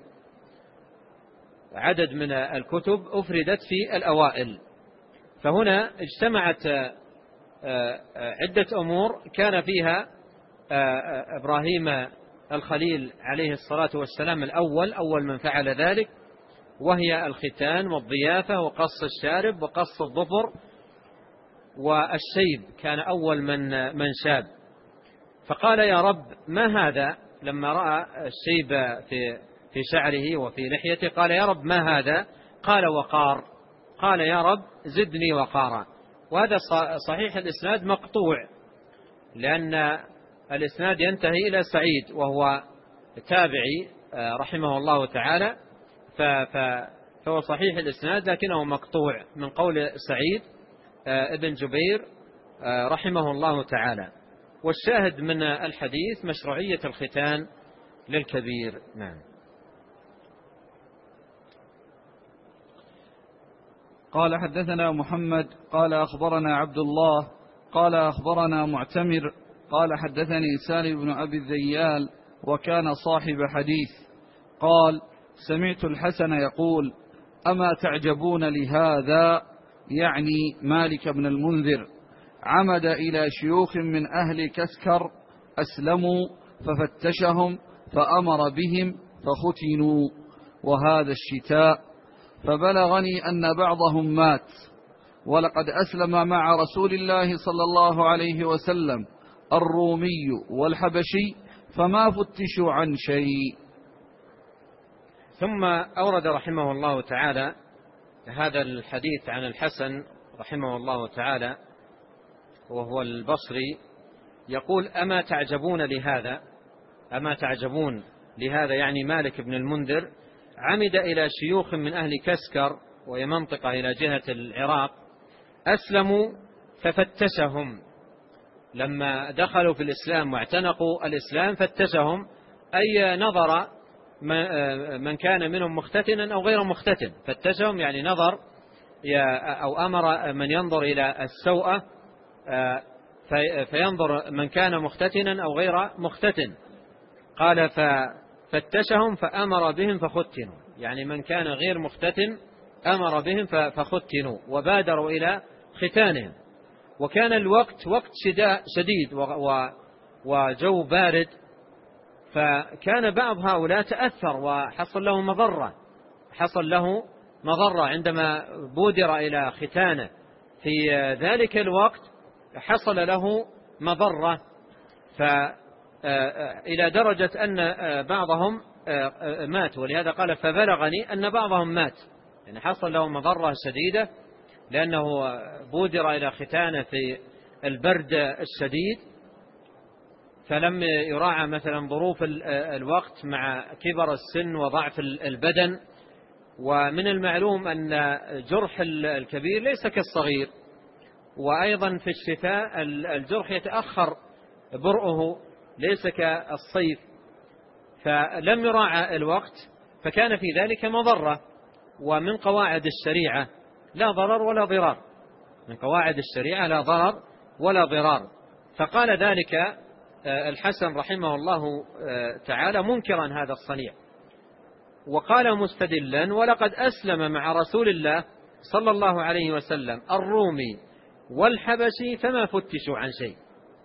عدد من الكتب أفردت في الأوائل. فهنا اجتمعت عدة أمور كان فيها إبراهيم الخليل عليه الصلاة والسلام الأول، أول من فعل ذلك، وهي الختان والضيافة وقص الشارب وقص الظفر والشيب، كان أول من شاب. فقال: يا رب ما هذا؟ لما رأى الشيب في شعره وفي لحيته قال: يا رب ما هذا؟ قال: وقار. قال: يا رب زدني وقارا. وهذا صحيح الإسناد مقطوع، لأن الإسناد ينتهي إلى سعيد وهو تابعي رحمه الله تعالى، فهو صحيح الإسناد لكنه مقطوع من قول سعيد ابن جبير رحمه الله تعالى. والشاهد من الحديث مشروعية الختان للكبير. نعم. قال: حدثنا محمد قال أخبرنا عبد الله قال أخبرنا معتمر قال: حدثني سالم بن أبي الذيال وكان صاحب حديث قال: سمعت الحسن يقول: أما تعجبون لهذا، يعني مالك بن المنذر، عمد إلى شيوخ من أهل كسكر أسلموا ففتشهم فأمر بهم فختنوا، وهذا الشتاء، فبلغني أن بعضهم مات، ولقد أسلم مع رسول الله صلى الله عليه وسلم الرومي والحبشي فما فتشوا عن شيء. ثم أورد رحمه الله تعالى هذا الحديث عن الحسن رحمه الله تعالى وهو البصري، يقول: أما تعجبون لهذا يعني مالك بن المنذر، عمد إلى شيوخ من أهل كسكر، وهي منطقة إلى جهة العراق، أسلموا ففتشهم، لما دخلوا في الإسلام واعتنقوا الإسلام فتشهم، أي نظر من كان منهم مختتنا أو غير مختتن، فتشهم يعني نظر أو أمر من ينظر إلى السوءة فينظر من كان مختتنا أو غير مختتن. قال: ففتشهم فأمر بهم فختنوا، يعني من كان غير مختتن أمر بهم فختنوا وبادروا إلى ختانهم. وكان الوقت وقت شديد وجو بارد، فكان بعض هؤلاء تأثر وحصل له مضرة عندما بودر إلى ختانه في ذلك الوقت، حصل له مضرة، إلى درجة أن بعضهم مات. ولهذا قال: فبلغني أن بعضهم مات، يعني حصل له مضرة شديدة لأنه بودر إلى ختانه في البرد الشديد، فلم يراعى مثلا ظروف الوقت مع كبر السن وضعف البدن. ومن المعلوم أن جرح الكبير ليس كالصغير، وأيضا في الشتاء الجرح يتأخر برؤه ليس كالصيف، فلم يراعى الوقت فكان في ذلك مضرة. ومن قواعد الشريعة لا ضرر ولا ضرار، من قواعد الشريعة لا ضرر ولا ضرار. فقال ذلك الحسن رحمه الله تعالى منكرا هذا الصنيع، وقال مستدلا: ولقد أسلم مع رسول الله صلى الله عليه وسلم الرومي والحبشي فما فتشوا عن شيء.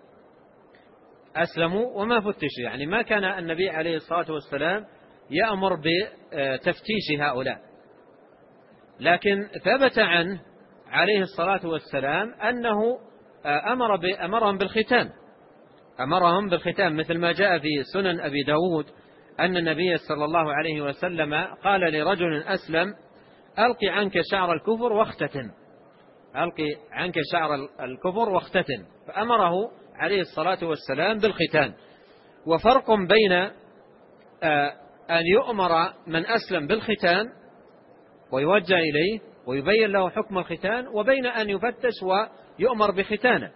أسلموا وما فتشوا، يعني ما كان النبي عليه الصلاة والسلام يأمر بتفتيش هؤلاء، لكن ثبت عنه عليه الصلاة والسلام أنه أمرهم بالختان، مثل ما جاء في سنن أبي داود أن النبي صلى الله عليه وسلم قال لرجل أسلم: ألقي عنك شعر الكفر واختتن، ألقي عنك شعر الكفر واختتن، فأمره عليه الصلاة والسلام بالختان. وفرق بين أن يؤمر من أسلم بالختان ويوجه إليه ويبين له حكم الختان، وبين أن يفتش ويؤمر بختانه،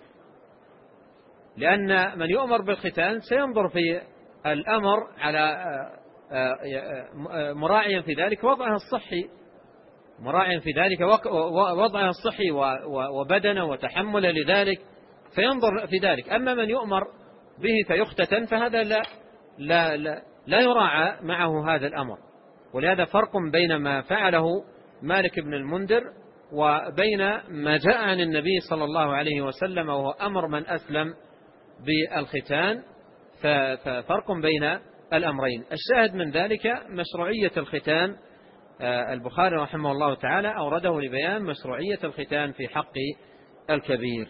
لأن من يؤمر بالختان سينظر في الأمر على مراعيا في ذلك وضعه الصحي، مراعيا في ذلك وضعه الصحي وبدنه وتحمله لذلك، فينظر في ذلك. أما من يؤمر به فيختتن فهذا لا يراعى معه هذا الأمر. ولهذا فرق بين ما فعله مالك بن المنذر وبين ما جاء عن النبي صلى الله عليه وسلم وهو أمر من أسلم بالختان، ففرق بين الأمرين. الشاهد من ذلك مشروعية الختان. البخاري رحمه الله تعالى أورده لبيان مشروعية الختان في حق الكبير.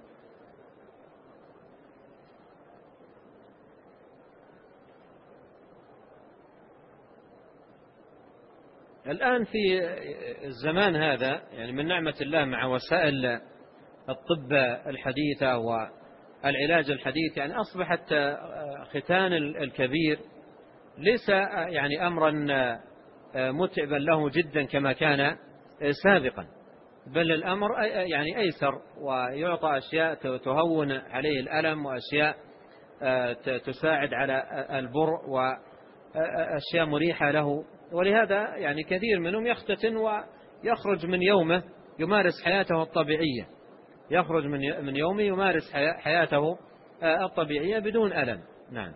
الآن في الزمان هذا يعني من نعمة الله مع وسائل الطب الحديثة والعلاج الحديث، يعني أصبحت ختان الكبير ليس يعني أمرا متعبا له جدا كما كان سابقا، بل الأمر يعني أيسر، ويعطى أشياء تهون عليه الألم، وأشياء تساعد على البر، وأشياء مريحة له. ولهذا يعني كثير منهم يختتن ويخرج من يومه يمارس حياته الطبيعية، يخرج من يومه يمارس حياته الطبيعية بدون ألم. نعم.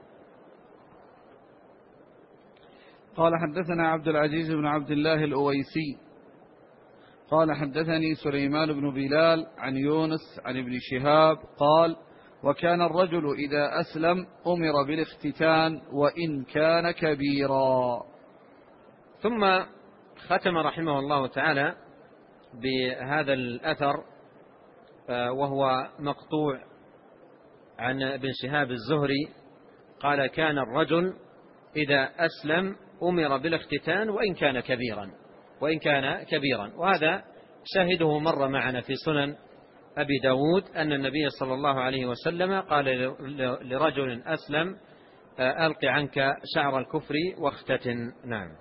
قال: حدثنا عبد العزيز بن عبد الله الأويسي قال: حدثني سليمان بن بلال عن يونس عن ابن شهاب قال: وكان الرجل إذا أسلم أمر بالاختتان وإن كان كبيرا. ثم ختم رحمه الله تعالى بهذا الأثر، وهو مقطوع عن ابن شهاب الزهري قال: كان الرجل إذا أسلم أمر بالاختتان وإن كان كبيرا. وهذا شاهده مر معنا في سنن أبي داود أن النبي صلى الله عليه وسلم قال لرجل أسلم: ألق عنك شعر الكفر واختتن. نعم.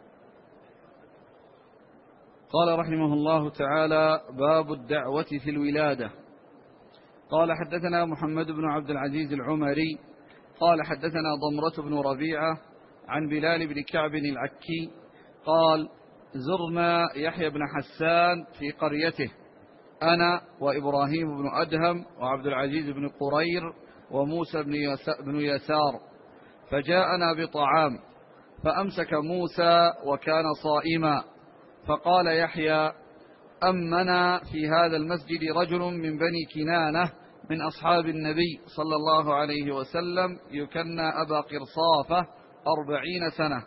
قال رحمه الله تعالى: باب الدعوة في الولادة. قال: حدثنا محمد بن عبد العزيز العمري قال: حدثنا ضمرة بن ربيعة عن بلال بن كعب العكي قال: زرنا يحيى بن حسان في قريته أنا وإبراهيم بن أدهم وعبد العزيز بن قرير وموسى بن يسار، فجاءنا بطعام، فأمسك موسى وكان صائما، فقال يحيى: أمنا في هذا المسجد رجل من بني كنانة من أصحاب النبي صلى الله عليه وسلم يكنى أبا قرصافة 40 سنة،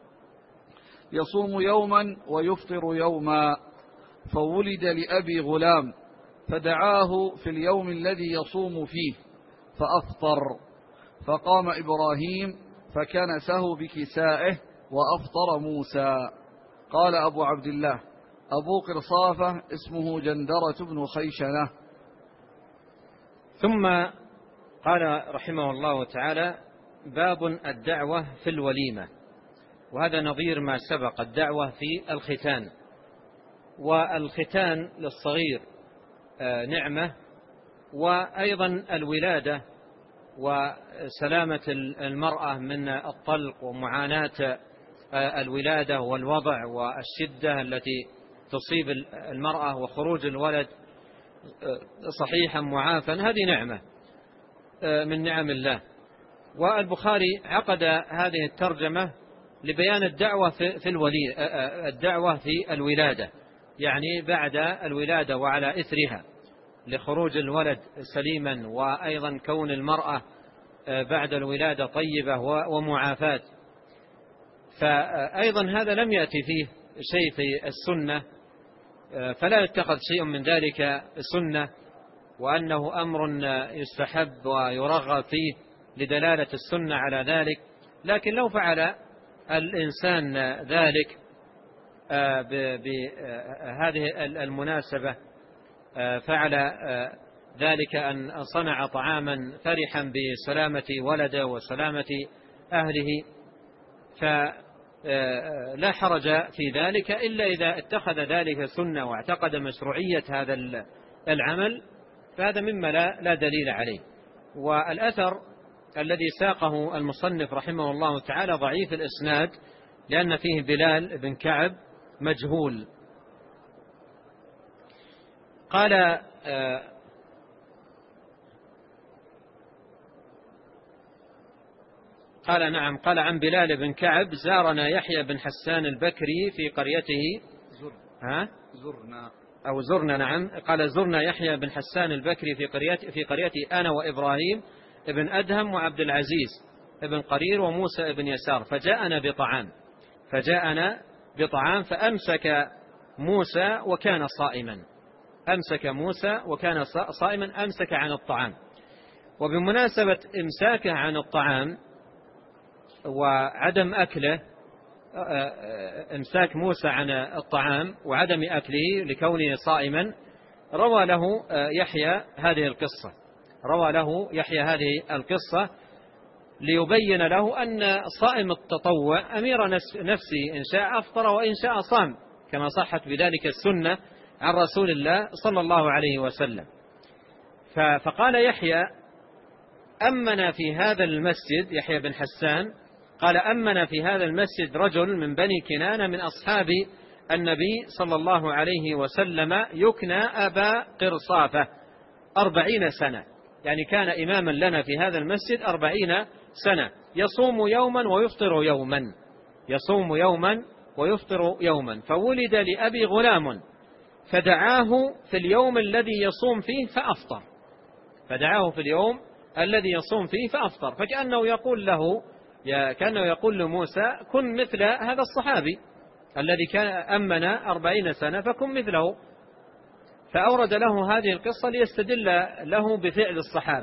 يصوم يوما ويفطر يوما، فولد لأبي غلام، فدعاه في اليوم الذي يصوم فيه فأفطر، فقام إبراهيم فكنسه بكسائه وأفطر موسى. قال أبو عبد الله: أبو قرصافة اسمه جندرة بن خيشنة. ثم قال رحمه الله تعالى: باب الدعوة في الوليمة. وهذا نظير ما سبق، الدعوة في الختان. والختان للصغير نعمة، وأيضا الولادة وسلامة المرأة من الطلق ومعاناة الولادة والوضع والشدة التي تصيب المرأة وخروج الولد صحيحا معافا، هذه نعمة من نعم الله. والبخاري عقد هذه الترجمة لبيان الدعوة الدعوة في الولادة، يعني بعد الولادة وعلى إثرها، لخروج الولد سليما، وأيضا كون المرأة بعد الولادة طيبة ومعافاة. فأيضا هذا لم يأتي فيه شيء في السنة، فلا يتخذ شيء من ذلك سنة، وأنه أمر يستحب ويرغب فيه لدلالة السنة على ذلك. لكن لو فعل الإنسان ذلك بهذه المناسبة، فعل ذلك أن صنع طعاما فرحا بسلامة ولده وسلامة أهله، فلا حرج في ذلك، إلا إذا اتخذ ذلك سنة واعتقد مشروعية هذا العمل، فهذا مما لا دليل عليه. والأثر الذي ساقه المصنف رحمه الله تعالى ضعيف الإسناد، لأن فيه بلال بن كعب مجهول. قال نعم، قال عن بلال بن كعب: زارنا يحيى بن حسان البكري في قريته. زرنا نعم، قال: زرنا يحيى بن حسان البكري في قريتي أنا وإبراهيم ابن أدهم وعبد العزيز ابن قرير وموسى ابن يسار، فجاءنا بطعام فأمسك موسى وكان صائما، أمسك عن الطعام. وبمناسبة إمساكه عن الطعام وعدم أكله، إمساك موسى عن الطعام وعدم أكله لكونه صائما، روى له يحيى هذه القصة ليبين له أن صائم التطوع أمير نفسه، إن شاء أفطر وإن شاء صام، كما صحت بذلك السنة عن رسول الله صلى الله عليه وسلم. فقال يحيى: أمنا في هذا المسجد، يحيى بن حسان قال: أمنا في هذا المسجد رجل من بني كنانة من أصحاب النبي صلى الله عليه وسلم يكنى أبا قرصافة 40 سنة، يعني كان إماما لنا في هذا المسجد 40 سنة، يصوم يوما ويفطر يوما، فولد لأبي غلام فدعاه في اليوم الذي يصوم فيه فأفطر، فكأنه يقول لموسى: كن مثل هذا الصحابي الذي كان أمنا 40 سنة، فكن مثله. فأورد له هذه القصة ليستدل له بفعل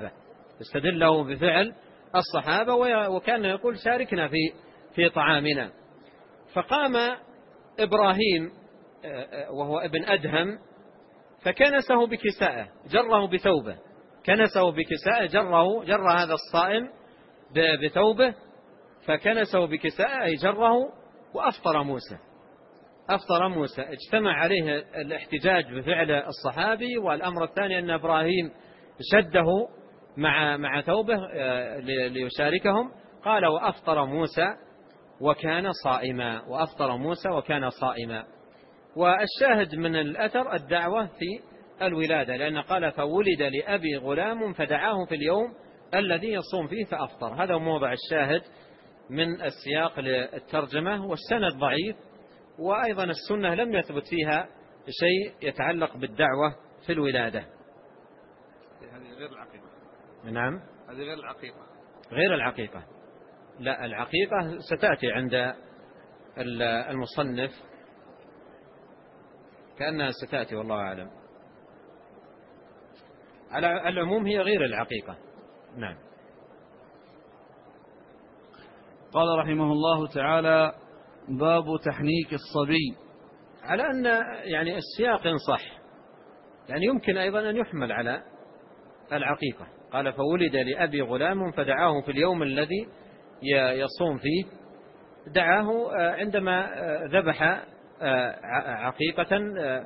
الصحابة، وكان يقول: شاركنا في طعامنا. فقام إبراهيم وهو ابن أدهم فكنسه بكساءه، جره بثوبه، جر هذا الصائم بثوبه، فكنسه بكساءه أي جره، وأفطر موسى. اجتمع عليه الاحتجاج بفعل الصحابي، والأمر الثاني أن إبراهيم شده مع ثوبه ليشاركهم. قال: وأفطر موسى وكان صائما. والشاهد من الأثر الدعوة في الولادة، لأن قال: فولد لأبي غلام فدعاه في اليوم الذي يصوم فيه فأفطر. هذا موضع الشاهد من السياق للترجمة، والسند ضعيف، وأيضا السنة لم يثبت فيها شيء يتعلق بالدعوة في الولادة. هذه غير العقيقة. نعم، هذه غير العقيقة. لا، العقيقة ستأتي عند المصنف، كأنها ستأتي، والله أعلم. على العموم هي غير العقيقة. نعم. قال رحمه الله تعالى: باب تحنيك الصبي. على أن يعني السياق صح، يعني يمكن أيضا أن يحمل على العقيقة. قال فولد لأبي غلام فدعاه في اليوم الذي يصوم فيه، دعاه عندما ذبح عقيقة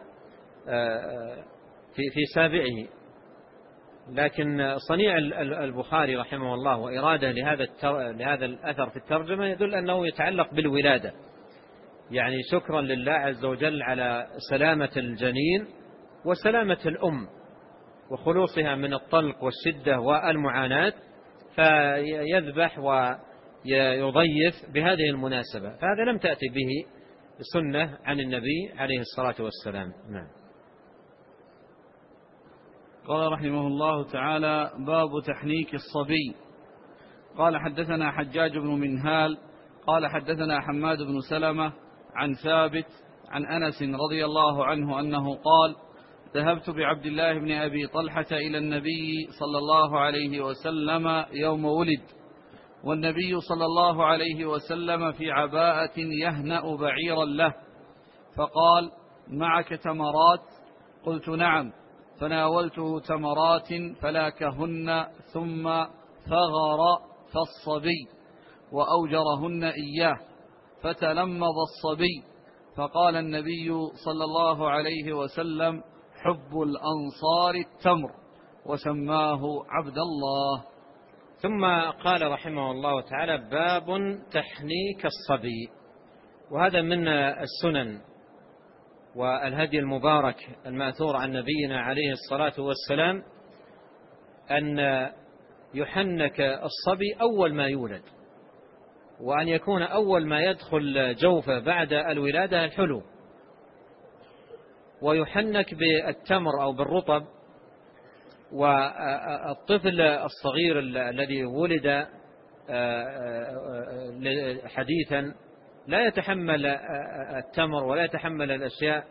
في سابعه. لكن صنيع البخاري رحمه الله وإرادة لهذا الأثر في الترجمة يدل أنه يتعلق بالولادة، يعني شكرا لله عز وجل على سلامة الجنين وسلامة الأم وخلوصها من الطلق والشدة والمعاناة، فيذبح ويضيف بهذه المناسبة. فهذا لم تأتي به سنة عن النبي عليه الصلاة والسلام. نعم. قال رحمه الله تعالى: باب تحنيك الصبي. قال حدثنا حجاج بن منهال قال حدثنا حماد بن سلمة عن ثابت عن أنس رضي الله عنه أنه قال: ذهبت بعبد الله بن أبي طلحة إلى النبي صلى الله عليه وسلم يوم ولد، والنبي صلى الله عليه وسلم في عباءة يهنأ بعيرا له، فقال: معك تمرات؟ قلت: نعم. فناولته تمرات فلاكهن ثم ثغر فالصبي وأوجرهن إياه، فتلمض الصبي، فقال النبي صلى الله عليه وسلم: حب الأنصار التمر، وسماه عبد الله. ثم قال رحمه الله تعالى: باب تحنيك الصبي. وهذا من السنن والهدي المبارك الماثور عن نبينا عليه الصلاة والسلام أن يحنك الصبي أول ما يولد، وأن يكون أول ما يدخل جوفه بعد الولادة الحلو، ويحنك بالتمر أو بالرطب. والطفل الصغير الذي ولد حديثا لا يتحمل التمر ولا يتحمل الأشياء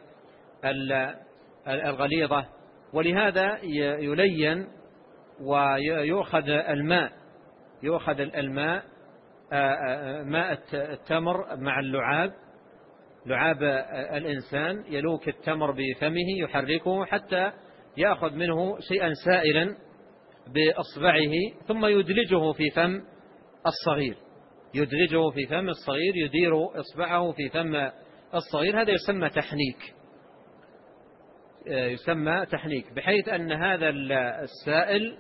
الغليظة، ولهذا يلين ويؤخذ الماء، ماء التمر مع لعاب الإنسان، يلوك التمر بفمه يحركه حتى يأخذ منه شيئا سائلا بأصبعه، ثم يدلجه في فم الصغير، يدير إصبعه في فم الصغير. هذا يسمى تحنيك، بحيث أن هذا السائل،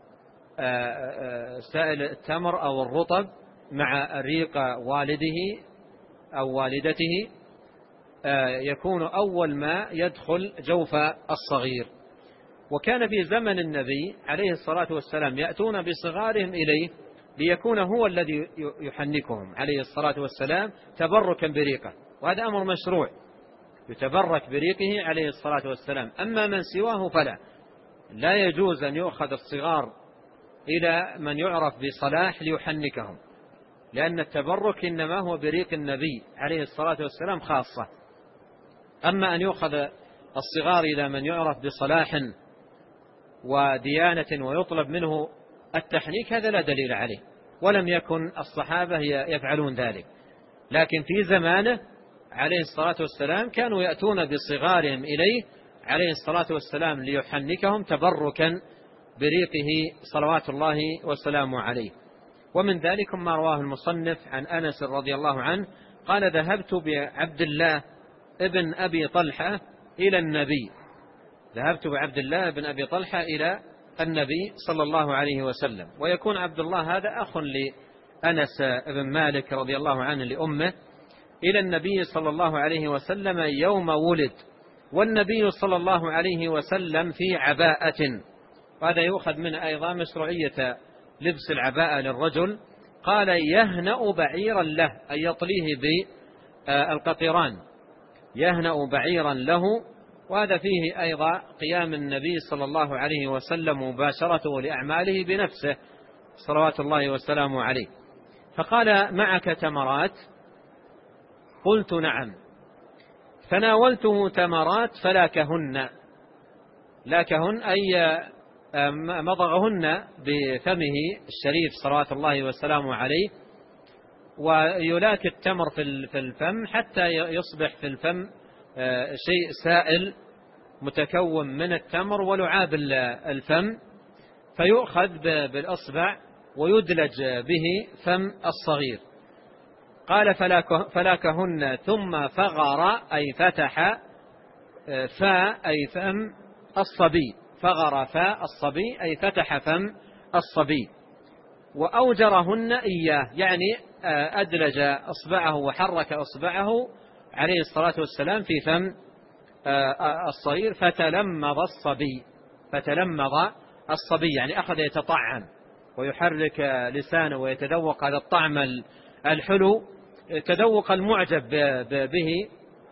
سائل التمر أو الرطب مع ريق والده أو والدته يكون أول ما يدخل جوف الصغير. وكان في زمن النبي عليه الصلاة والسلام يأتون بصغارهم إليه ليكون هو الذي يحنكهم عليه الصلاة والسلام تبركا بريقه، وهذا أمر مشروع، يتبرك بريقه عليه الصلاة والسلام. أما من سواه فلا، لا يجوز أن يؤخذ الصغار إلى من يعرف بصلاح ليحنكهم، لأن التبرك إنما هو بريق النبي عليه الصلاة والسلام خاصة. أما أن يؤخذ الصغار إلى من يعرف بصلاح وديانة ويطلب منه التحنيك، هذا لا دليل عليه، ولم يكن الصحابة يفعلون ذلك. لكن في زمانه عليه الصلاة والسلام كانوا يأتون بصغارهم إليه عليه الصلاة والسلام ليحنكهم تبركا بريقه صلوات الله وسلامه عليه. ومن ذلك ما رواه المصنف عن أنس رضي الله عنه قال: ذهبت بعبد الله ابن أبي طلحة إلى النبي، صلى الله عليه وسلم. ويكون عبد الله هذا أخ لأنس بن مالك رضي الله عنه لأمه، إلى النبي صلى الله عليه وسلم يوم ولد، والنبي صلى الله عليه وسلم في عباءة. وهذا يؤخذ منه أيضا مشروعية لبس العباءة للرجل. قال: يهنأ بعيرا له، أي يطليه بالقطران، يهنأ بعيرا له. وهذا فيه أيضا قيام النبي صلى الله عليه وسلم مباشرته لأعماله بنفسه صلوات الله وسلامه عليه. فقال: معك تمرات؟ قلت: نعم. فناولته تمرات فلاكهن، أي مضغهن بفمه الشريف صلوات الله وسلامه عليه. ويلاك التمر في الفم حتى يصبح في الفم شيء سائل متكون من التمر ولعاب الفم، فيؤخذ بالأصبع ويدلج به فم الصغير. قال فلاكهن ثم فغر أي فتح فاء أي فم الصبي، فغر فاء الصبي أي فتح فم الصبي، وأوجرهن إياه يعني أدلج أصبعه وحرك أصبعه عليه الصلاة والسلام في فم الصغير فتلمض الصبي يعني أخذ يتطعم ويحرك لسانه ويتذوق هذا الطعم الحلو، تذوق المعجب به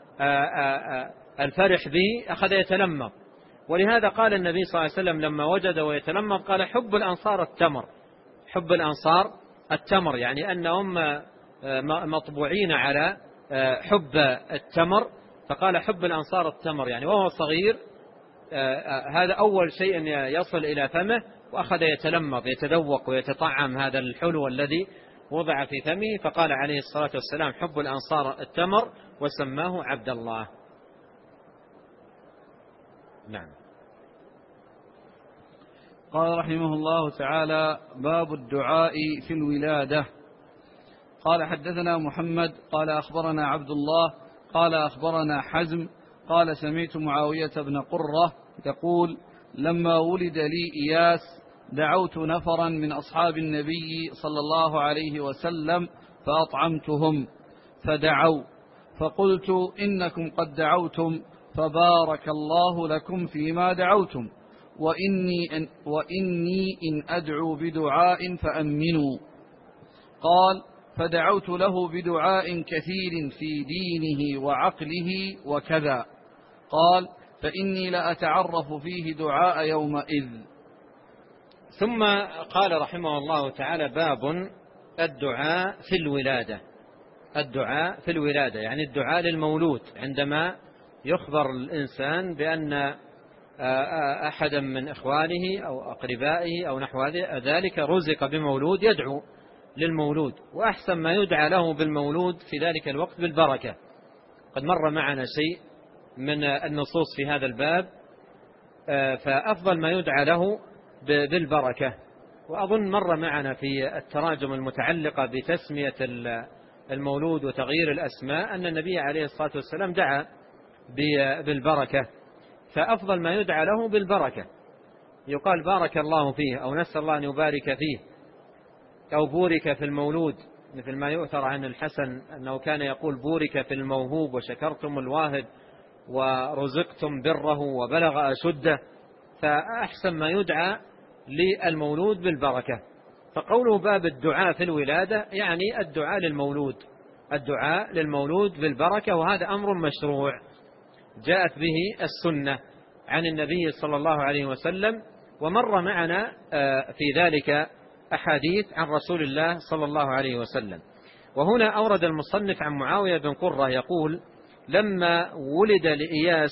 الفرح به أخذ يتلمض. ولهذا قال النبي صلى الله عليه وسلم لما وجد ويتلمض قال حب الأنصار التمر، حب الأنصار التمر، يعني أنهم مطبوعين على حب التمر، فقال حب الأنصار التمر، يعني وهو صغير هذا أول شيء يصل إلى فمه وأخذ يتلمض يتذوق ويتطعم هذا الحلو الذي وضع في فمه، فقال عليه الصلاة والسلام حب الأنصار التمر وسماه عبد الله. نعم. قال رحمه الله تعالى: باب الدعاء في الولادة. قال حدثنا محمد قال أخبرنا عبد الله قال أخبرنا حزم قال سمعت معاوية بن قرة يقول: لما ولد لي إياس دعوت نفرا من أصحاب النبي صلى الله عليه وسلم فأطعمتهم فدعوا، فقلت: إنكم قد دعوتم فبارك الله لكم فيما دعوتم، وإني إن أدعو بدعاء فأمنوا. قال: فدعوت له بدعاء كثير في دينه وعقله وكذا. قال: فإني لأتعرف فيه دعاء يومئذ. ثم قال رحمه الله تعالى: باب الدعاء في الولادة. الدعاء في الولادة يعني الدعاء للمولود، عندما يخبر الإنسان بأن أحدا من إخوانه أو أقربائه أو نحو ذلك رزق بمولود يدعو للمولود، وأحسن ما يدعى له بالمولود في ذلك الوقت بالبركة. قد مر معنا شيء من النصوص في هذا الباب، فأفضل ما يدعى له بالبركة. وأظن مر معنا في التراجم المتعلقة بتسمية المولود وتغيير الأسماء أن النبي عليه الصلاة والسلام دعا بالبركة، فأفضل ما يدعى له بالبركة، يقال بارك الله فيه أو نسأل الله أن يبارك فيه أو بورك في المولود، مثل ما يؤثر عن الحسن أنه كان يقول بورك في الموهوب وشكرتم الواهب ورزقتم بره وبلغ أشده، فأحسن ما يدعى للمولود بالبركة. فقوله باب الدعاء في الولادة يعني الدعاء للمولود، الدعاء للمولود بالبركة، وهذا أمر مشروع جاءت به السنة عن النبي صلى الله عليه وسلم، ومر معنا في ذلك أحاديث عن رسول الله صلى الله عليه وسلم. وهنا أورد المصنف عن معاوية بن قرة يقول: لما ولد لإياس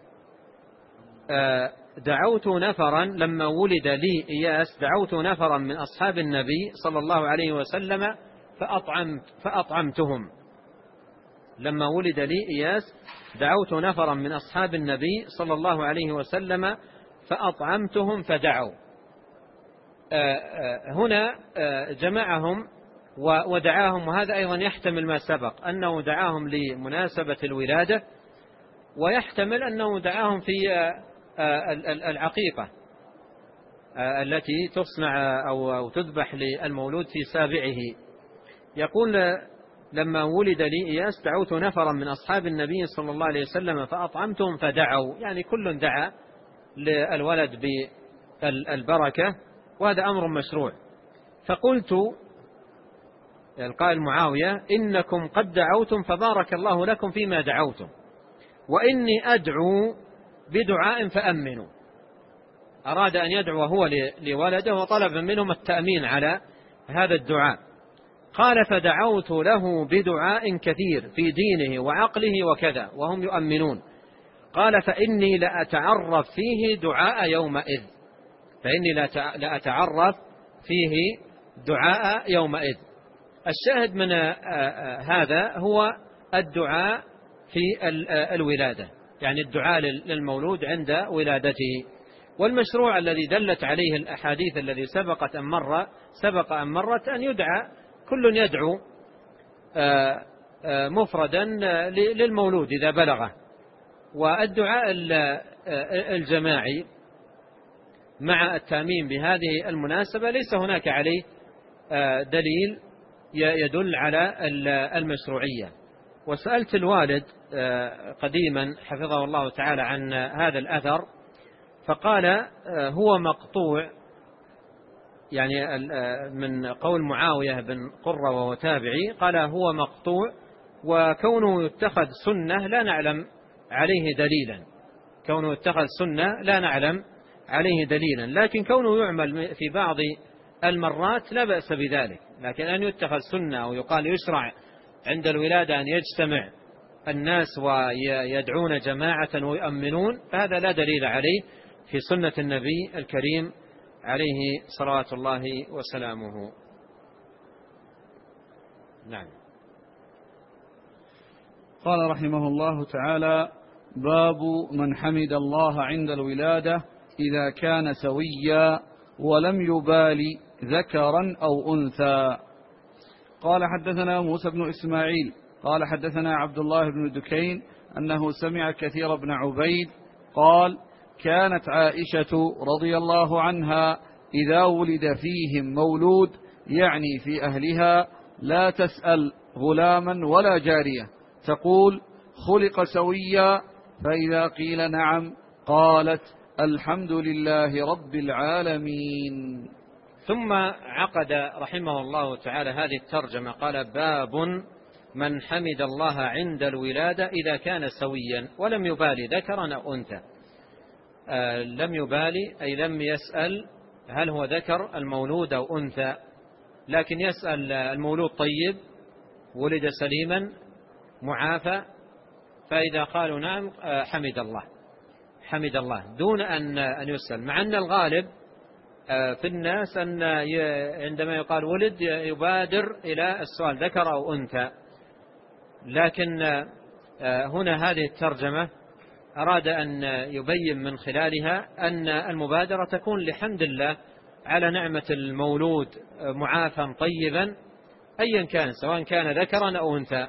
دعوت نفرا، لما ولد لي إياس دعوت نفرا من أصحاب النبي صلى الله عليه وسلم فأطعمتهم. لما ولد لي إياس دعوت نفرا من أصحاب النبي صلى الله عليه وسلم فأطعمتهم فدعوا. هنا جمعهم ودعاهم، وهذا أيضا يحتمل ما سبق أنه دعاهم لمناسبة الولادة، ويحتمل أنه دعاهم في العقيقة التي تصنع أو تذبح للمولود في سابعه. يقول: لما ولد لي إياس دعوت نفرا من أصحاب النبي صلى الله عليه وسلم فأطعمتهم فدعوا، يعني كل دعا للولد بالبركة، وهذا أمر مشروع. فقلت، القائل معاوية: إنكم قد دعوتم فبارك الله لكم فيما دعوتم، وإني أدعو بدعاء فأمنوا. أراد أن يدعو هو لولده وطلب منهم التأمين على هذا الدعاء. قال: فدعوت له بدعاء كثير في دينه وعقله وكذا وهم يؤمنون. قال: فإني لأتعرف فيه دعاء يومئذ، فإني لأتعرف فيه دعاء يومئذ. الشاهد من هذا هو الدعاء في الولادة، يعني الدعاء للمولود عند ولادته. والمشروع الذي دلت عليه الأحاديث الذي سبق أن مرت أن يدعى، كل يدعو مفردا للمولود إذا بلغه، والدعاء الجماعي مع التأمين بهذه المناسبة ليس هناك عليه دليل يدل على المشروعية. وسألت الوالد قديما حفظه الله تعالى عن هذا الأثر، فقال هو مقطوع، يعني من قول معاوية بن قرة وهو تابعي، قال هو مقطوع، وكونه يتخذ سنة لا نعلم عليه دليلا، كونه يتخذ سنة لا نعلم عليه دليلا، لكن كونه يعمل في بعض المرات لا بأس بذلك. لكن أن يتخذ سنة أو يقال يشرع عند الولادة أن يجتمع الناس ويدعون جماعة ويؤمنون، فهذا لا دليل عليه في سنة النبي الكريم عليه صلوات الله وسلامه. نعم. قال رحمه الله تعالى: باب من حمد الله عند الولادة إذا كان سويا ولم يبالي ذكرا أو أنثى. قال حدثنا موسى بن إسماعيل قال حدثنا عبد الله بن دكين أنه سمع كثير بن عبيد قال: كانت عائشة رضي الله عنها إذا ولد فيهم مولود، يعني في أهلها، لا تسأل غلاما ولا جارية، تقول: خلق سويا، فإذا قيل نعم قالت: الحمد لله رب العالمين. ثم عقد رحمه الله تعالى هذه الترجمة، قال: باب من حمد الله عند الولادة إذا كان سويا ولم يبالي ذكرا أو أنثى. لم يبالي أي لم يسأل هل هو ذكر المولود أو أنثى، لكن يسأل المولود طيب ولد سليما معافى، فإذا قالوا نعم حمد الله دون أن يسأل، مع أن الغالب في الناس أن عندما يقال ولد يبادر إلى السؤال ذكر أو أنثى. لكن هنا هذه الترجمة أراد أن يبين من خلالها أن المبادرة تكون لحمد الله على نعمة المولود معافى طيبا أيا كان، سواء كان ذكرا أو أنثى،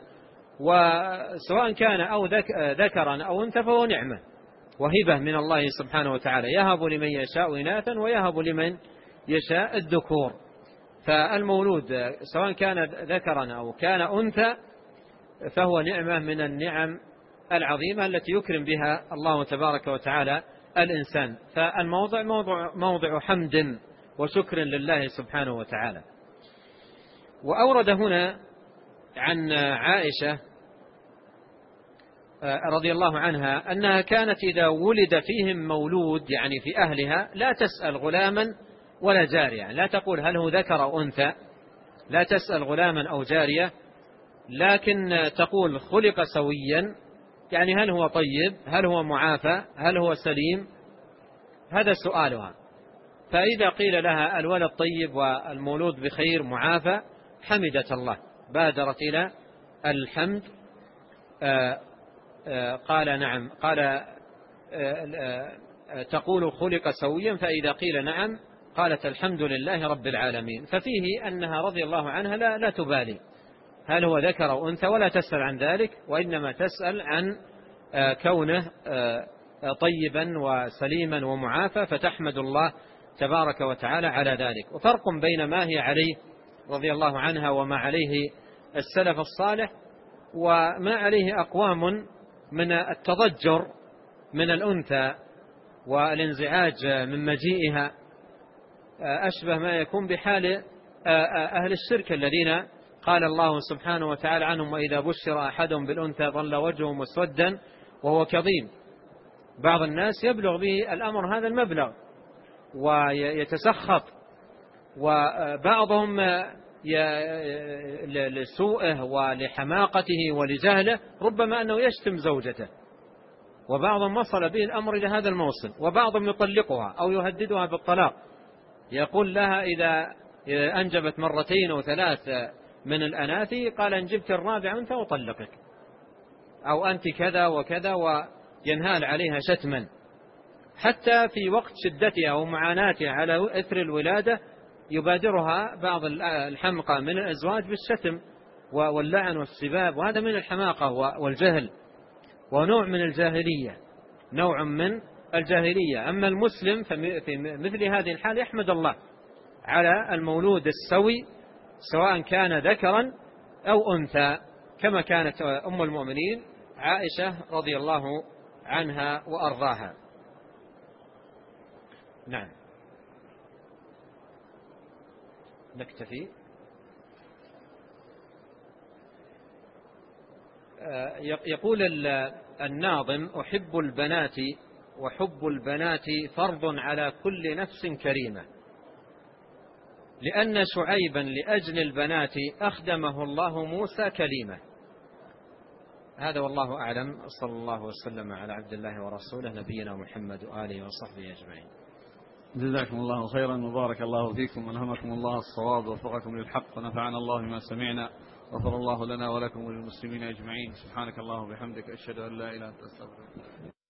وسواء كان أو ذكرا أو أنثى فهو نعمة وهبة من الله سبحانه وتعالى، يهب لمن يشاء إناثا ويهب لمن يشاء الذكور. فالمولود سواء كان ذكرا أو كان أنثى فهو نعمة من النعم العظيمة التي يكرم بها الله تبارك وتعالى الإنسان. فالموضع موضع حمد وشكر لله سبحانه وتعالى. وأورد هنا عن عائشة رضي الله عنها أنها كانت إذا ولد فيهم مولود، يعني في أهلها، لا تسأل غلاما ولا جارية، لا تقول هل هو ذكر أو أنثى، لا تسأل غلاما أو جارية، لكن تقول خلق سويا، يعني هل هو طيب، هل هو معافى، هل هو سليم، هذا سؤالها. فإذا قيل لها الولد طيب والمولود بخير معافى حمدت الله، بادرت إلى الحمد. قال نعم، قال تقول خلق سويا، فإذا قيل نعم قالت الحمد لله رب العالمين. ففيه أنها رضي الله عنها لا تبالي هل هو ذكر أو أنثى، ولا تسأل عن ذلك، وإنما تسأل عن كونه طيبا وسليما ومعافى، فتحمد الله تبارك وتعالى على ذلك. وفرق بين ما هي عليه رضي الله عنها وما عليه السلف الصالح، وما عليه أقوام من التضجر من الأنثى والانزعاج من مجيئها، أشبه ما يكون بحال أهل الشرك الذين قال الله سبحانه وتعالى عنهم: وإذا بشر أحدهم بالأنثى ظل وجهه مسودا وهو كظيم. بعض الناس يبلغ به الأمر هذا المبلغ ويتسخط، وبعضهم لسوءه ولحماقته ولجهله ربما أنه يشتم زوجته، وبعضهم وصل به الأمر إلى هذا الموصل، وبعضهم يطلقها أو يهددها بالطلاق، يقول لها إذا أنجبت مرتين أو ثلاث من الأناثي قال إن جبت الرابع أنت أطلقك، أو أنت كذا وكذا، وينهال عليها شتما. حتى في وقت شدتها ومعاناتها على إثر الولادة يبادرها بعض الحمقى من الأزواج بالشتم واللعن والسباب، وهذا من الحماقة والجهل ونوع من الجاهلية، نوع من الجاهلية. أما المسلم في مثل هذه الحال يحمد الله على المولود السوي سواء كان ذكرا أو أنثى، كما كانت أم المؤمنين عائشة رضي الله عنها وأرضاها. نعم، نكتفي. يقول الناظم: أحب البنات وحب البنات فرض على كل نفس كريمة، لأن شعيبا لأجل البنات أخدمه الله موسى كليمة. هذا والله أعلم، صلى الله وسلم على عبد الله ورسوله نبينا محمد وآله وصحبه أجمعين. جزاكم الله خيرا وبارك الله فيكم، ألهمكم الله الصواب ووفقكم للحق، ونفعنا الله بما سمعنا، غفر الله لنا ولكم وللمسلمين أجمعين. سبحانك اللهم وبحمدك، أشهد أن لا إله إلا أنت، أستغفرك.